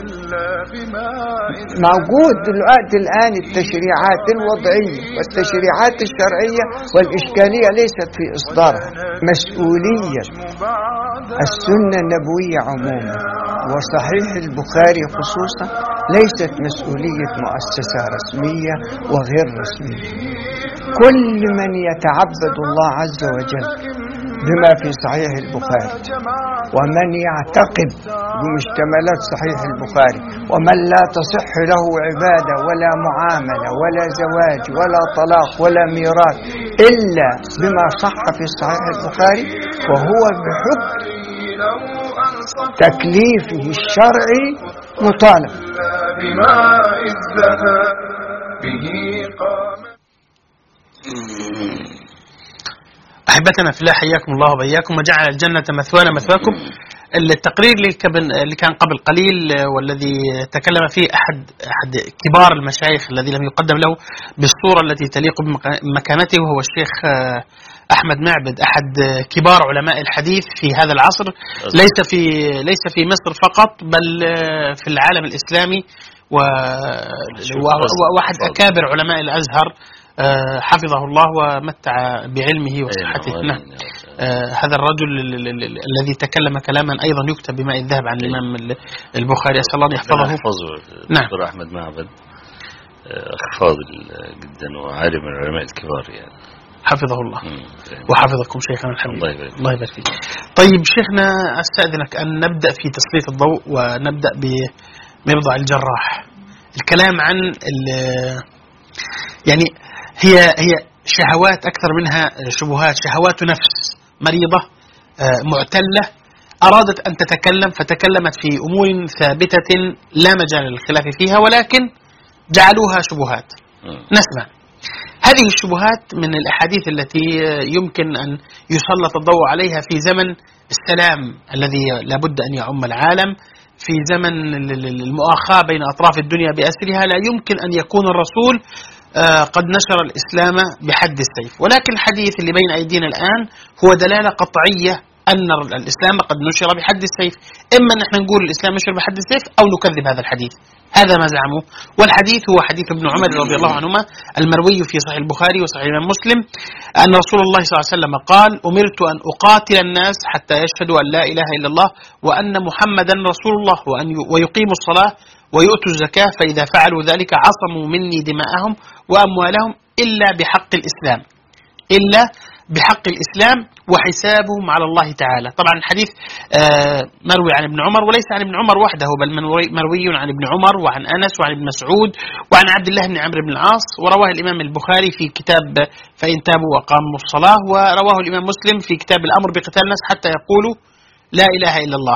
موجود دلوقتي الآن. التشريعات الوضعية والتشريعات الشرعية والإشكالية ليست في إصدارها. مسؤولية السنة النبوية عموما وصحيح البخاري خصوصا ليست مسؤولية مؤسسة رسمية وغير رسمية. كل من يتعبد الله عز وجل بما في صحيح البخاري ومن يعتقد بمشتملات صحيح البخاري ومن لا تصح له عبادة ولا معاملة ولا زواج ولا طلاق ولا ميراث إلا بما صح في صحيح البخاري، وهو بحكم تكليفه الشرعي مطالب. أحبتنا في الله، حياكم الله وبياكم وجعل الجنة مثوانا مثواكم. التقرير اللي كان قبل قليل والذي تكلم فيه أحد أحد كبار المشايخ الذي لم يقدم له بالصورة التي تليق بمكانته وهو الشيخ أحمد معبد، أحد كبار علماء الحديث في هذا العصر، ليس في ليس في مصر فقط بل في العالم الإسلامي، وواحد أكابر علماء الأزهر حفظه الله ومتع بعلمه وصحته. نعم. آه هذا الرجل الذي تكلم كلاما أيضا يكتب بماء الذهب عن الإمام البخاري، أسأل الله أن يحفظه. يحفظه. نعم. دكتور أحمد معبد أخ فاضل جدا وعالم من العلماء الكبار يعني، حفظه الله وحفظكم شيخنا الحمد الله يبارك الله يبارك فيك. طيب شيخنا أستأذنك أن نبدأ في تسليط الضوء ونبدأ بمرضع الجراح. الكلام عن يعني هي هي شهوات أكثر منها شبهات، شهوات نفس مريضة معتلة أرادت أن تتكلم فتكلمت في أمور ثابتة لا مجال للخلاف فيها، ولكن جعلوها شبهات. نسمع هذه الشبهات من الأحاديث التي يمكن أن يسلط الضوء عليها في زمن السلام الذي لابد أن يعم العالم، في زمن المؤاخاة بين أطراف الدنيا بأسرها. لا يمكن أن يكون الرسول قد نشر الإسلام بحد السيف، ولكن الحديث اللي بين أيدينا الآن هو دلالة قطعية أن الإسلام قد نشر بحد السيف. إما أن احنا نقول الإسلام نشر بحد السيف أو نكذب هذا الحديث، هذا ما زعموه. والحديث هو حديث ابن عمر رضي الله عنهما المروي في صحيح البخاري وصحيح الإمام مسلم أن رسول الله صلى الله عليه وسلم قال: أمرت أن أقاتل الناس حتى يشهدوا أن لا إله إلا الله وأن محمدا رسول الله وأن ويقيموا الصلاة ويؤتوا الزكاة، فإذا فعلوا ذلك عصموا مني دماءهم وأموالهم إلا بحق الإسلام إلا بحق الإسلام وحسابهم على الله تعالى. طبعا الحديث مروي عن ابن عمر، وليس عن ابن عمر وحده، بل مروي عن ابن عمر وعن أنس وعن ابن مسعود وعن عبد الله بن عمرو بن العاص، ورواه الإمام البخاري في كتاب فإن تابوا وقاموا الصلاة، ورواه الإمام مسلم في كتاب الأمر بقتال الناس حتى يقولوا لا إله إلا الله.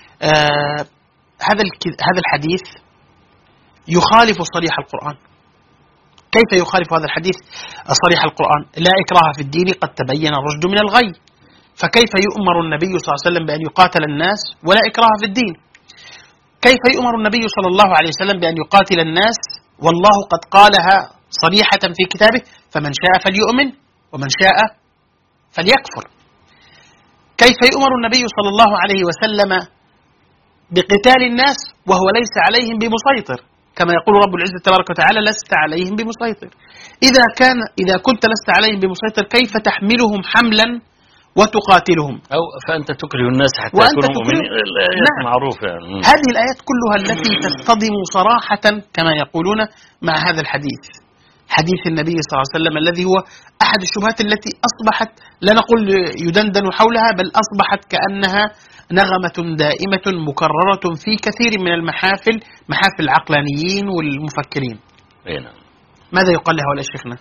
هذا هذا الحديث يخالف صريح القرآن. كيف يخالف هذا الحديث صريح القرآن؟ لا إكراه في الدين قد تبين الرشد من الغي، فكيف يؤمر النبي صلى الله عليه وسلم بأن يقاتل الناس ولا إكراه في الدين؟ كيف يؤمر النبي صلى الله عليه وسلم بأن يقاتل الناس والله قد قالها صريحة في كتابه: فمن شاء فليؤمن ومن شاء فليكفر؟ كيف يؤمر النبي صلى الله عليه وسلم بقتال الناس وهو ليس عليهم بمسيطر، كما يقول رب العزة تبارك وتعالى: لست عليهم بمسيطر. إذا كان إذا كنت لست عليهم بمسيطر كيف تحملهم حملا وتقاتلهم؟ أو فأنت تكره الناس حتى يكونوا مؤمنين. الآيات نعم. معروفة يعني. هذه الآيات كلها التي تصطدم صراحة كما يقولون مع هذا الحديث، حديث النبي صلى الله عليه وسلم الذي هو أحد الشبهات التي أصبحت لا نقول يدندن حولها، بل أصبحت كأنها نغمة دائمة مكررة في كثير من المحافل، محافل العقلانيين والمفكرين. أين. ماذا يقال لهؤلاء شيخنا؟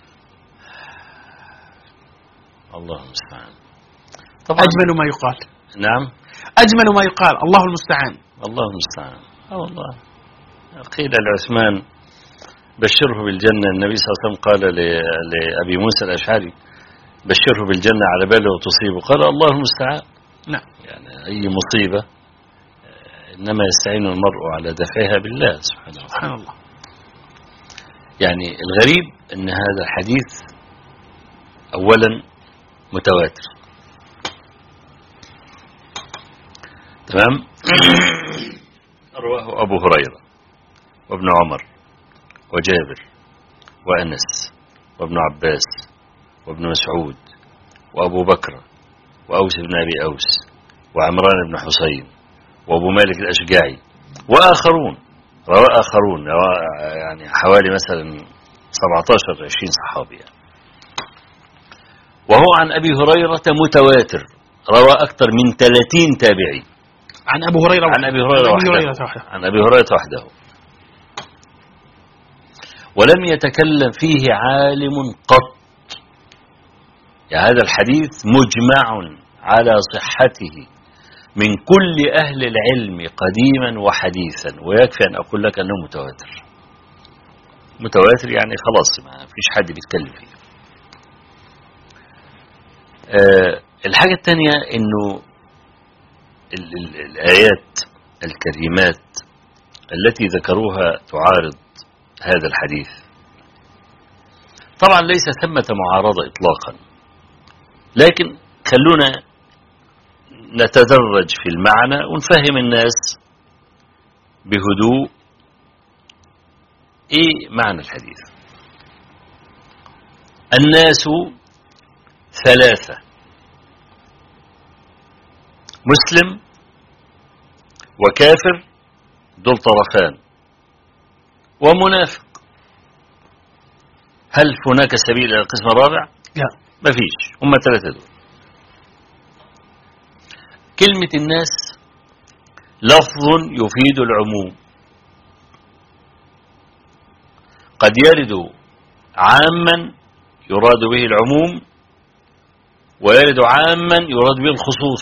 الله المستعان. طبعا أجمل ما يقال. نعم. أجمل ما يقال الله المستعان. الله المستعان. أه والله. قيل لعثمان: بشره بالجنة. النبي صلى الله عليه وسلم قال لأبي موسى الأشعري: بشره بالجنة على باله وتصيبه. قال: الله المستعان. نعم. يعني أي مصيبة إنما يستعين المرء على دفعها بالله سبحانه وتعالى. سبحان الله. يعني الغريب أن هذا الحديث أولا متواتر، تمام. رواه أبو هريرة وابن عمر وجابر وأنس وابن عباس وابن مسعود وأبو بكر وأوس بن أبي أوس وعمران بن حسين وأبو مالك الأشجعي وآخرون، رواه آخرون يعني حوالي مثلا سبعة عشر عشرين صحابي يعني. وهو عن أبي هريرة متواتر، روى أكثر من ثلاثين تابعي عن أبو هريرة عن أبي هريرة وحده عن أبي هريرة وحده ولم يتكلم فيه عالم قط. يعني هذا الحديث مجمع على صحته من كل أهل العلم قديما وحديثا، ويكفي أن أقول لك أنه متواتر. متواتر يعني خلاص ما فيش حد بيتكلم فيه. أه الحاجة الثانية أنه ال ال الآيات الكريمات التي ذكروها تعارض هذا الحديث. طبعا ليس ثمة معارضة إطلاقا، لكن خلونا نتدرج في المعنى ونفهم الناس بهدوء ايه معنى الحديث. الناس ثلاثة: مسلم وكافر، دول طرفان، ومنافق. هل هناك سبيل إلى القسم الرابع؟ لا، مفيش، هم ثلاثة دول. كلمة الناس لفظ يفيد العموم، قد يرد عاما يراد به العموم، ويرد عاما يراد به الخصوص.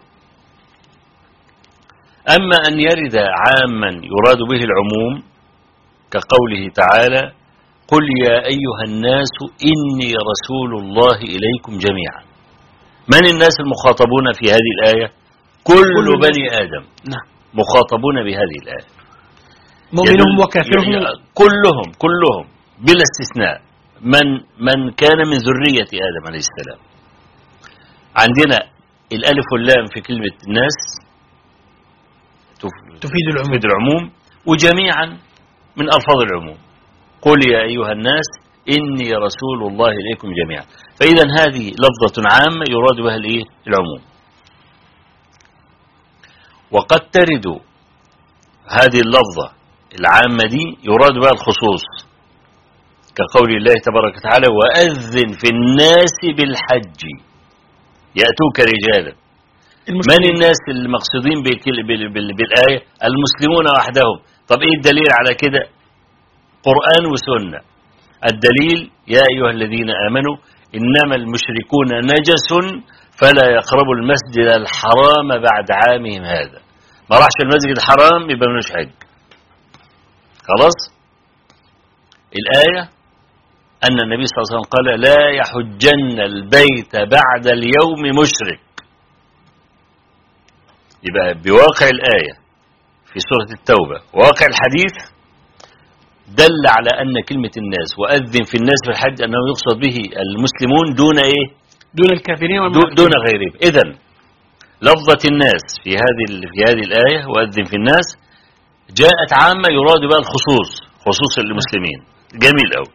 أما أن يرد عاما يراد به العموم كقوله تعالى: قل يا أيها الناس إني رسول الله إليكم جميعا. من الناس المخاطبون في هذه الآية؟ كل بني آدم نعم مخاطبون بهذه الآية، مؤمنهم وكافرهم كلهم كلهم بلا استثناء، من من كان من ذرية آدم عليه السلام. عندنا الألف واللام في كلمة الناس تفيد العموم, تفيد العموم وجميعا من ألفاظ العموم. قل يا أيها الناس إني رسول الله إليكم جميعا. فإذا هذه لفظة عامة يراد بها الإيه؟ العموم. وقد ترد هذه اللفظة العامة دي يراد بها الخصوص، كقول الله تبارك وتعالى: وأذن في الناس بالحج يأتوك رجالا. من الناس المقصودين بالآية؟ المسلمون وحدهم. طب إيه الدليل على كده؟ قرآن وسنة. الدليل: يا أيها الذين آمنوا إنما المشركون نجس فلا يقربوا المسجد الحرام بعد عامهم هذا. ما راحش المسجد الحرام يبقى ملوش حج. خلاص. الآية أن النبي صلى الله عليه وسلم قال: لا يحجن البيت بعد اليوم مشرك. يبقى بواقع الآية في سورة التوبة وواقع الحديث دل على أن كلمة الناس وأذن في الناس بالحج أنه يقصد به المسلمون دون إيه؟ دون الكافرين والمنافقين، دون غيرهم. إذن لفظة الناس في هذه في هذه الآية وأذن في الناس جاءت عامة يراد بها الخصوص، خصوص المسلمين. جميل أوي.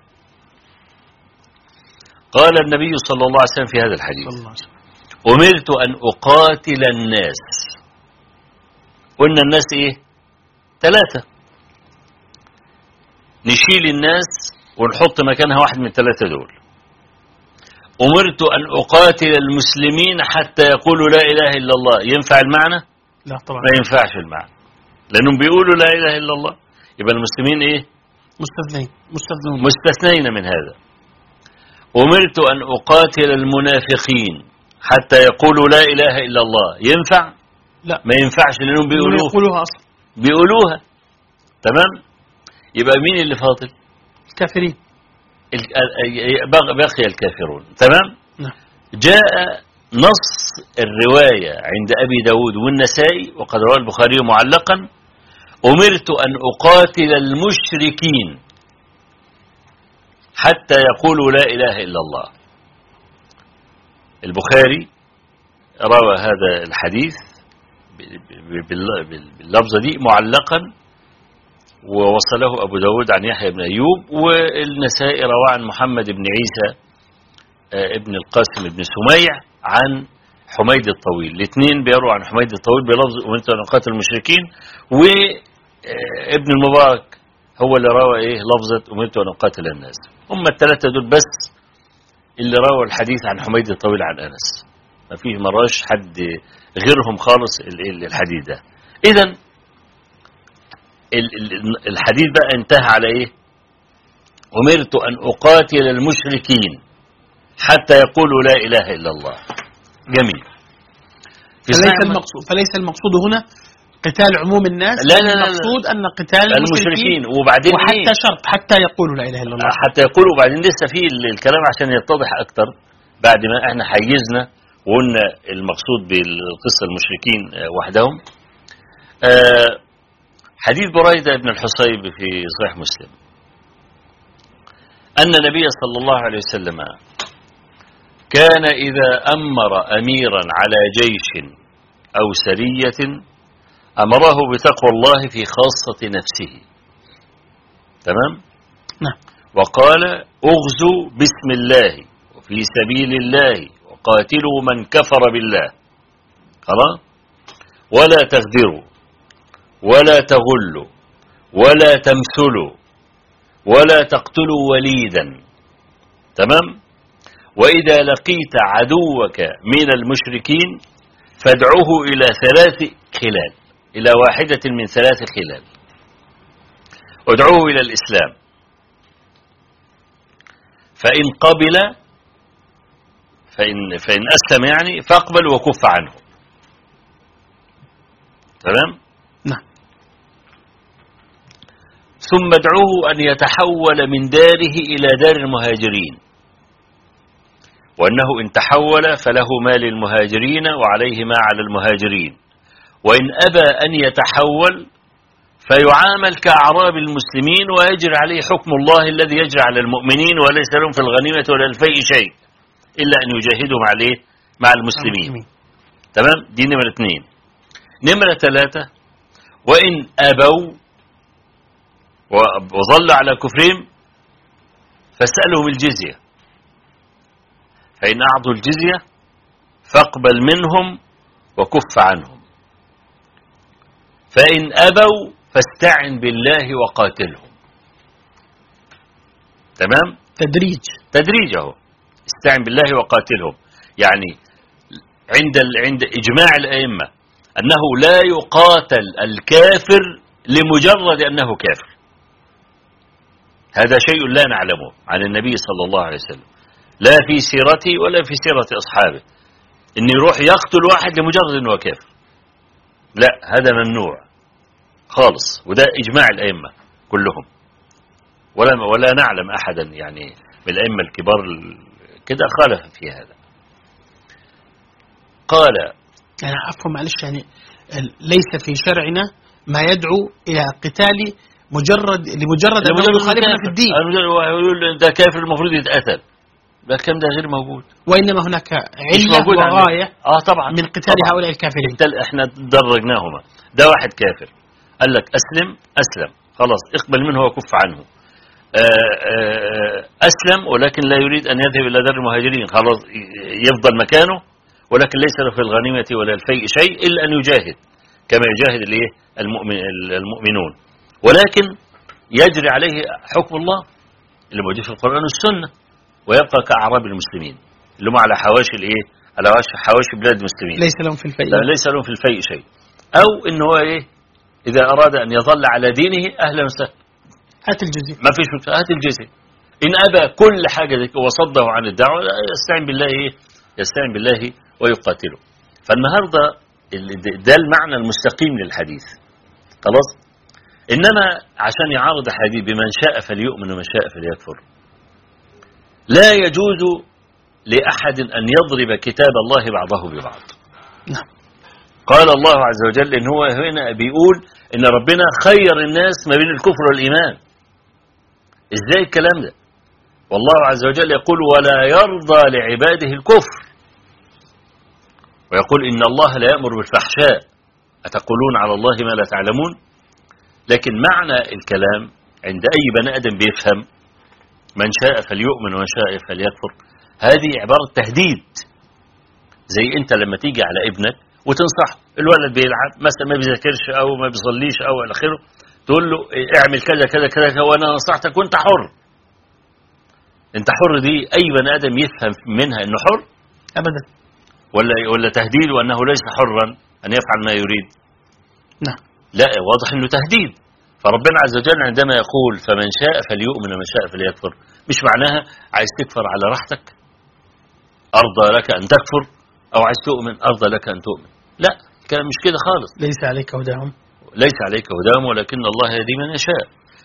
قال النبي صلى الله عليه وسلم في هذا الحديث: أمرت أن أقاتل الناس. قلنا الناس إيه؟ ثلاثة. نشيل الناس ونحط مكانها واحد من الثلاثة دول. أمرت أن أقاتل المسلمين حتى يقولوا لا إله إلا الله. ينفع المعنى؟ لا طبعا ما ينفعش المعنى، لأنهم بيقولوا لا إله إلا الله. يبقى المسلمين إيه؟ مستثنين مستثنين مستثنين من هذا. أمرت أن أقاتل المنافقين حتى يقولوا لا إله إلا الله. ينفع؟ لا ما ينفعش، لأنهم بيقولوها بيقولوها أصلا بيقولوها تمام. يبقى مين اللي فاضل؟ الكافرين. بقي الكافرون. تمام. نعم. جاء نص الرواية عند أبي داود والنسائي وقد رواه البخاري معلقا: أمرت أن أقاتل المشركين حتى يقولوا لا إله إلا الله. البخاري روى هذا الحديث باللفظة دي معلقا، ووصله أبو داود عن يحيى بن أيوب، والنسائي روى عن محمد بن عيسى ابن القاسم بن سميع عن حميد الطويل. الاثنين بيروا عن حميد الطويل بلفظ أمرت أن أقاتل المشركين، وابن المبارك هو اللي روى إيه لفظة أمرت أن أقاتل الناس. هم الثلاثة دول بس اللي روى الحديث عن حميد الطويل عن أنس. ما فيه مراش حد غيرهم خالص الحديث ده. إذن الحديث بقى انتهى على ايه؟ أمرت أن أقاتل المشركين حتى يقولوا لا إله إلا الله. جميل. فليس المقصود فليس المقصود هنا قتال عموم الناس، لا لا المقصود أن قتال المشركين، وبعدين وحتى إيه؟ شرط حتى يقولوا لا إله إلا الله، حتى يقولوا. وبعدين لسه في الكلام عشان يتضح أكتر بعد ما احنا حيزنا وقلنا المقصود بالقصة المشركين وحدهم. آه حديث بريدة بن الحصيب في صحيح مسلم أن النبي صلى الله عليه وسلم كان إذا أمر أميرا على جيش أو سرية أمره بتقوى الله في خاصة نفسه. تمام؟ نعم. وقال: أغزوا بسم الله وفي سبيل الله وقاتلوا من كفر بالله. خلاص؟ ولا تغدروا ولا تغلوا ولا تمثلوا ولا تقتلوا وليدا. تمام؟ وإذا لقيت عدوك من المشركين فادعوه إلى ثلاث خلال، إلى واحدة من ثلاث خلال. ادعوه إلى الإسلام، فإن قبل فإن, فإن أسلم يعني فاقبل وكف عنه. تمام؟ نعم. ثم ادعوه أن يتحول من داره إلى دار المهاجرين، وأنه إن تحول فله ما للمهاجرين وعليه ما على المهاجرين، وإن أبى أن يتحول فيعامل كأعراب المسلمين ويجري عليه حكم الله الذي يجري على المؤمنين، وليس لهم في الغنيمة ولا الفيء شيء إلا أن يجاهدوا مع الايه؟ مع المسلمين. تمام؟ دي نمرة اثنين. نمرة ثلاثة، وإن أبوا وظل على كفرهم فاسألهم الجزية، فإن أعطوا الجزية فاقبل منهم وكف عنهم، فإن أبوا فاستعن بالله وقاتلهم. تمام؟ تدريج تدريجه، استعن بالله وقاتلهم، يعني عند عند إجماع الأئمة أنه لا يقاتل الكافر لمجرد أنه كافر. هذا شيء لا نعلمه عن النبي صلى الله عليه وسلم، لا في سيرته ولا في سيرة أصحابه، إن يروح يقتل واحد لمجرد أنه كافر. لا، هذا ممنوع خالص، وده إجماع الأئمة كلهم، ولا ولا نعلم أحدا يعني من الأئمة الكبار كده خالف في هذا. قال يعني عفوا معلش، يعني ليس في شرعنا ما يدعو إلى قتال مجرد لمجرد أنه يخالفنا في الدين. يقول أنت كافر المفروض يتقتل، الكلام ده غير موجود. وإنما هناك علة وغاية آه طبعا من قتال طبعًا. هؤلاء الكافرين احنا درجناهما. ده واحد كافر قال لك أسلم، أسلم خلاص اقبل منه وكف عنه. أسلم ولكن لا يريد أن يذهب إلى دار المهاجرين، خلاص يفضل مكانه، ولكن ليس له في الغنيمة ولا الفيء شيء إلا أن يجاهد كما يجاهد الايه المؤمن المؤمنون، ولكن يجري عليه حكم الله اللي موجود في القرآن والسنة، ويبقى كأعراب المسلمين اللي هم على حواشي الايه على حواشي بلاد المسلمين، ليس لهم في الفيء ليس لهم في الفيء شيء. أو إن هو إيه إذا أراد أن يظل على دينه أهلا وسهلا، هات الجزية، ما فيش مشكلة، هات الجزية. إن أبى كل حاجة ذلك وصده عن الدعوة يستعين بالله إيه يستعين بالله ويقاتله. فالنهاردة ده المعنى المستقيم للحديث خلاص. إنما عشان يعارض الحديث بمن شاء فليؤمن ومن شاء فليكفر، لا يجوز لأحد أن يضرب كتاب الله بعضه ببعض. نعم. قال الله عز وجل إن هو هنا بيقول إن ربنا خير الناس ما بين الكفر والإيمان. إزاي الكلام ده؟ والله عز وجل يقول ولا يرضى لعباده الكفر، ويقول إن الله لا يأمر بالفحشاء أتقولون على الله ما لا تعلمون. لكن معنى الكلام عند أي بني آدم بيفهم من شاء فليؤمن ومن شاء فليكفر، هذه عبارة تهديد. زي أنت لما تيجي على ابنك وتنصحه، الولد بيلعب مثلا ما بيذاكرش أو ما بيصليش أو إلى آخره، تقول له اعمل كذا كذا كذا وأنا نصحتك وأنت حر. أنت حر دي أي بني آدم يفهم منها إنه حر؟ أبدا. ولا ولا تهديد وأنه ليس حرا أن يفعل ما يريد؟ نعم. لا، واضح إنه تهديد. فربنا عز وجل عندما يقول فمن شاء فليؤمن ومن شاء فليكفر، مش معناها عايز تكفر على راحتك أرضى لك أن تكفر، أو عايز تؤمن أرضى لك أن تؤمن. لا، كلام مش كده خالص. ليس عليك هداهم ليس عليك هداهم ولكن الله يهدي من يشاء.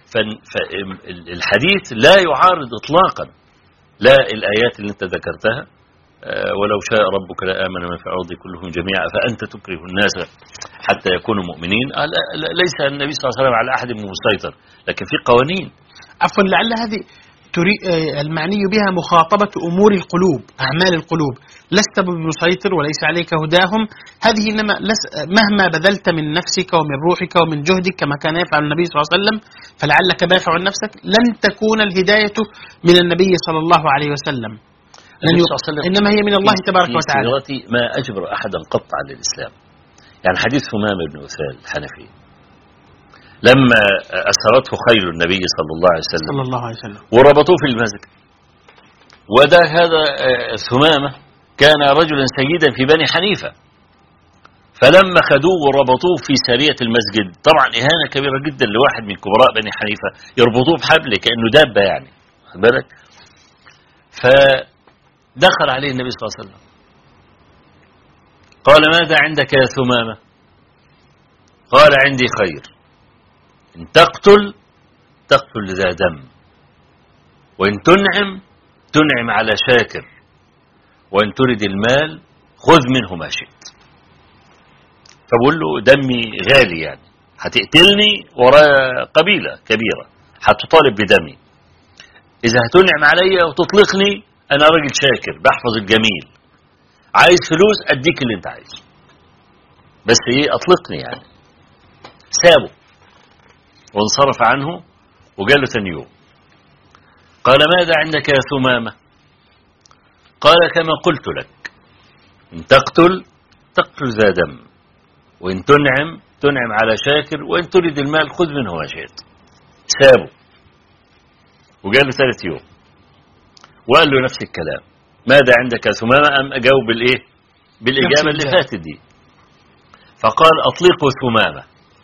فالحديث لا يعارض إطلاقا لا الآيات اللي أنت ذكرتها ولو شاء ربك لآمن من في الأرض كلهم جميعا فأنت تكره الناس حتى يكونوا مؤمنين. ليس النبي صلى الله عليه وسلم على أحد مسيطر، لكن في قوانين. عفوا، لعل هذه المعني بها مخاطبة أمور القلوب، أعمال القلوب. لست بمسيطر وليس عليك هداهم، هذه إنما مهما بذلت من نفسك ومن روحك ومن جهدك كما كان يفعل النبي صلى الله عليه وسلم فلعلك دافع عن نفسك، لن تكون الهداية من النبي صلى الله عليه وسلم، لن ي... إنما هي من الله تبارك وتعالى. في ما أجبر أحدا قط على الإسلام. يعني حديث همام بن أثال الحنفي لما أسرته خيل النبي صلى الله عليه وسلم صلى الله عليه وسلم وربطوه في المسجد، وده هذا ثمامة كان رجلا سيدا في بني حنيفة، فلما خدوه وربطوه في سارية المسجد، طبعا إهانة كبيرة جدا لواحد من كبراء بني حنيفة يربطوه بحبل كأنه دابة يعني، خد بالك. فدخل عليه النبي صلى الله عليه وسلم قال ماذا عندك يا ثمامة؟ قال عندي خير، إن تقتل تقتل ذا دم، وإن تنعم تنعم على شاكر، وإن تريد المال خذ منه ما شئت. فبقول له دمي غالي، يعني هتقتلني وراء قبيلة كبيرة هتطالب بدمي، إذا هتنعم عليا وتطلقني أنا راجل شاكر بحفظ الجميل، عايز فلوس أديك اللي أنت عايزه، بس إيه أطلقني يعني. سابه وانصرف عنه وقال له ثاني يوم قال ماذا عندك يا ثمامة؟ قال كما قلت لك، إن تقتل تقتل ذا دم، وإن تنعم تنعم على شاكر، وإن تريد المال خذ منه ما شئت. سابه وقال له ثالث يوم وقال له نفس الكلام، ماذا عندك يا ثمامة؟ أم أجاوب بالإيه؟ بالإجابة اللي فاتت دي. فقال أطلقوا ثمامة.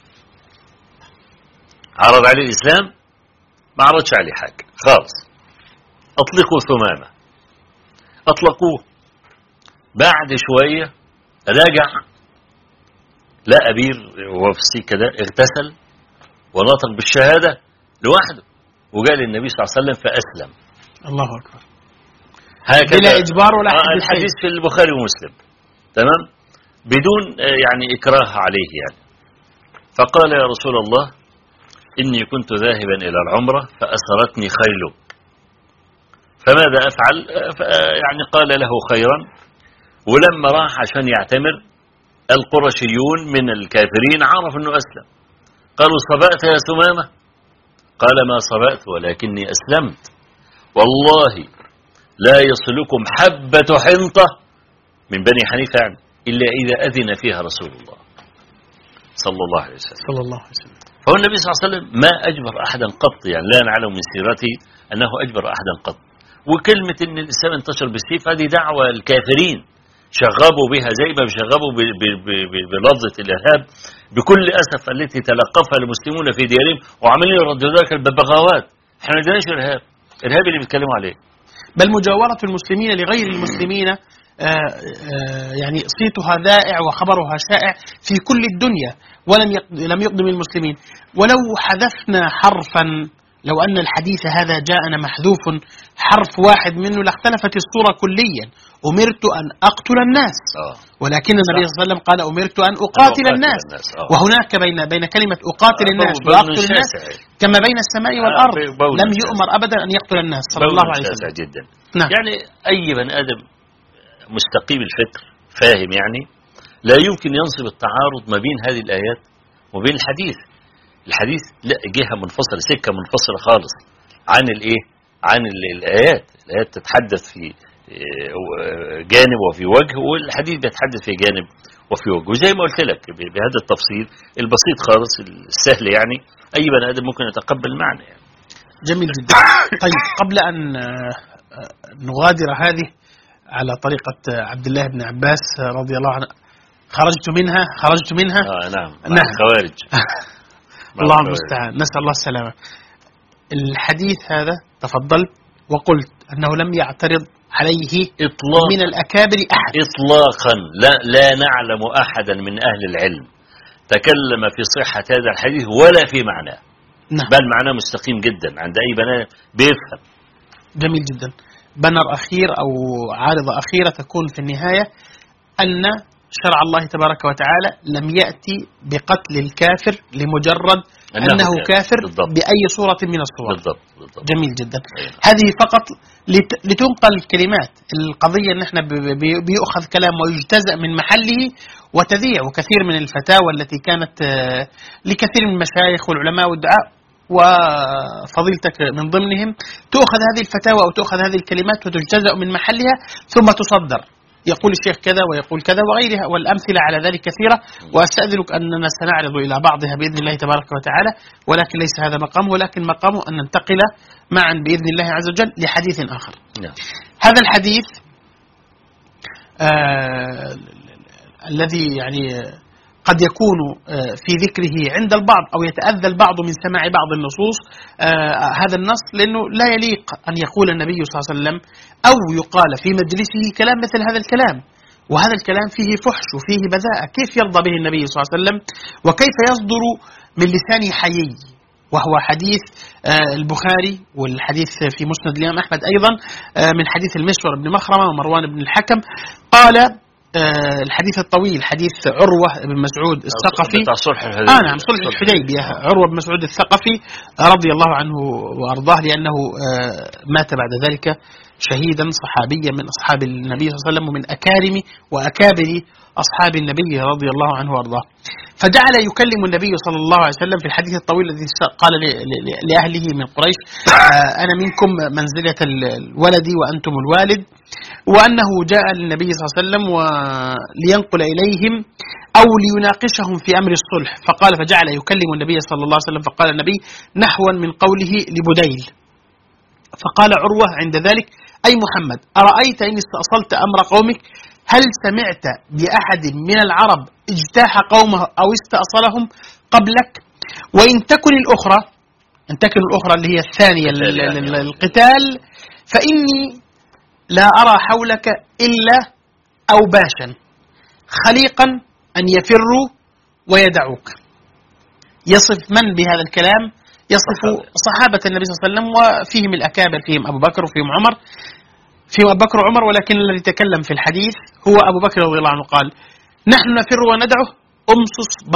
عرض عليه الإسلام؟ ما عرضش عليه حاجة خالص. أطلقوا ثمامة. أطلقوه. بعد شوية رجع لا أبير وهو في السكة ده اغتسل ونطق بالشهادة لوحده وقال النبي صلى الله عليه وسلم فأسلم. الله أكبر. هكذا بلا إجبار ولا حد. آه الحديث في البخاري ومسلم تمام، بدون يعني إكراه عليه يعني. فقال يا رسول الله إني كنت ذاهبا إلى العمرة فأسرتني خيلك فماذا أفعل؟ يعني قال له خيرا. ولما راح عشان يعتمر القرشيون من الكافرين عرف أنه أسلم، قالوا صبأت يا ثمامة؟ قال ما صبأت ولكني أسلمت، والله لا يصلكم حبة حنطة من بني حنيفة يعني إلا إذا أذن فيها رسول الله صلى الله عليه وسلم. صلى الله عليه وسلم. فهو النبي صلى الله عليه وسلم ما أجبر أحدا قط، يعني لا نعلم من سيرته أنه أجبر أحدا قط. وكلمة أن الإسلام انتشر بالسيف هذه دعوة الكافرين شغبوا بها زي ما شغبوا بلفظة الإرهاب بكل أسف التي تلقفها المسلمون في ديارهم وعملوا يردوا ذلك الببغاوات. احنا ما عندناش إرهاب، إرهاب اللي بيتكلموا عليه. بل مجاورة المسلمين لغير المسلمين آآ آآ يعني صيتها ذائع وخبرها شائع في كل الدنيا ولم لم يقدم المسلمين. ولو حذفنا حرفا، لو أن الحديث هذا جاءنا محذوف حرف واحد منه لاختلفت الصورة كليا. أمرت أن أقتل الناس ولكن النبي صلى الله عليه وسلم قال أمرت أن أقاتل الناس، وهناك بين بين كلمة أقاتل الناس وأقتل الناس كما بين السماء والأرض، لم يؤمر أبدا أن يقتل الناس صلى الله عليه وسلم. جدا. نعم. يعني أي بني آدم مستقيم الفكر فاهم يعني لا يمكن ينصب التعارض ما بين هذه الآيات وبين الحديث. الحديث لا جهة منفصلة، سكة منفصلة خالص عن الإيه؟ عن الآيات. الآيات تتحدث في جانب وفي وجه، والحديث بيتحدث في جانب وفي وجه. وزي ما قلت لك بهذا التفصيل البسيط خالص السهل يعني أي بني آدم ممكن يتقبل المعنى يعني. جميل جدا. طيب قبل أن نغادر هذه على طريقة عبد الله بن عباس رضي الله عنه، خرجت منها خرجت منها آه نعم نعم خوارج الله المستعان، نسأل الله السلامة. الحديث هذا تفضلت وقلت أنه لم يعترض عليه إطلاقا من الأكابر أحد إطلاقا. لا, لا نعلم أحدا من أهل العلم تكلم في صحة هذا الحديث ولا في معناه. نعم. بل معناه مستقيم جدا عند أي بني بيفهم. جميل جدا. بنر أخير أو عارضة أخيرة تكون في النهاية أن شرع الله تبارك وتعالى لم يأتي بقتل الكافر لمجرد أنه, أنه كافر بالضبط. بأي صورة من الصور. بالضبط. بالضبط. جميل جدا. أيوة. هذه فقط لتنقل الكلمات. القضية أن احنا بيأخذ كلام ويجتزأ من محله وتذيع. وكثير من الفتاوى التي كانت لكثير من المشايخ والعلماء والدعاء وفضيلتك من ضمنهم، تؤخذ هذه الفتاوى أو تؤخذ هذه الكلمات وتجتزأ من محلها ثم تصدر يقول الشيخ كذا ويقول كذا وغيرها، والأمثلة على ذلك كثيرة، وأستأذنك أننا سنعرض إلى بعضها بإذن الله تبارك وتعالى، ولكن ليس هذا مقامه، ولكن مقامه أن ننتقل معا بإذن الله عز وجل لحديث آخر. نعم. هذا الحديث آه الذي يعني قد يكون في ذكره عند البعض أو يتأذى البعض من سماع بعض النصوص آه هذا النص، لأنه لا يليق أن يقول النبي صلى الله عليه وسلم أو يقال في مجلسه كلام مثل هذا الكلام، وهذا الكلام فيه فحش وفيه بذاءة. كيف يرضى به النبي صلى الله عليه وسلم وكيف يصدر من لسان حيي؟ وهو حديث آه البخاري، والحديث في مسند الإمام أحمد أيضا آه من حديث المسور بن مخرمة ومروان بن الحكم. قال آه الحديث الطويل حديث عروة بن مسعود الثقفي آه نعم صلح الحديبية، عروة بن مسعود الثقفي رضي الله عنه وأرضاه، لأنه آه مات بعد ذلك شهيدا صحابيا من أصحاب النبي صلى الله عليه وسلم ومن أكارم وأكابر أصحاب النبي رضي الله عنه وأرضاه. فجعل يكلم النبي صلى الله عليه وسلم في الحديث الطويل الذي قال لأهله من قريش آه أنا منكم منزلة الولد وأنتم الوالد، وأنه جاء للنبي صلى الله عليه وسلم ولينقل إليهم أو ليناقشهم في أمر الصلح، فقال فجعل يكلم النبي صلى الله عليه وسلم فقال النبي نحوا من قوله لبديل، فقال عروة عند ذلك أي محمد أرأيت إن استأصلت أمر قومك هل سمعت بأحد من العرب اجتاح قومه أو استأصلهم قبلك؟ وإن تكن الأخرى إن تكن الأخرى اللي هي الثانية القتال فإني لا أرى حولك إلا أوباشا خليقا أن يفروا ويدعوك. يصف من بهذا الكلام؟ يصف صحابة النبي صلى الله عليه وسلم، وفيهم الأكابر، فيهم أبو بكر وفيهم عمر، فيهم أبو بكر وعمر، ولكن الذي تكلم في الحديث هو أبو بكر رضي الله عنه. قال نحن نفر وندعه أمصص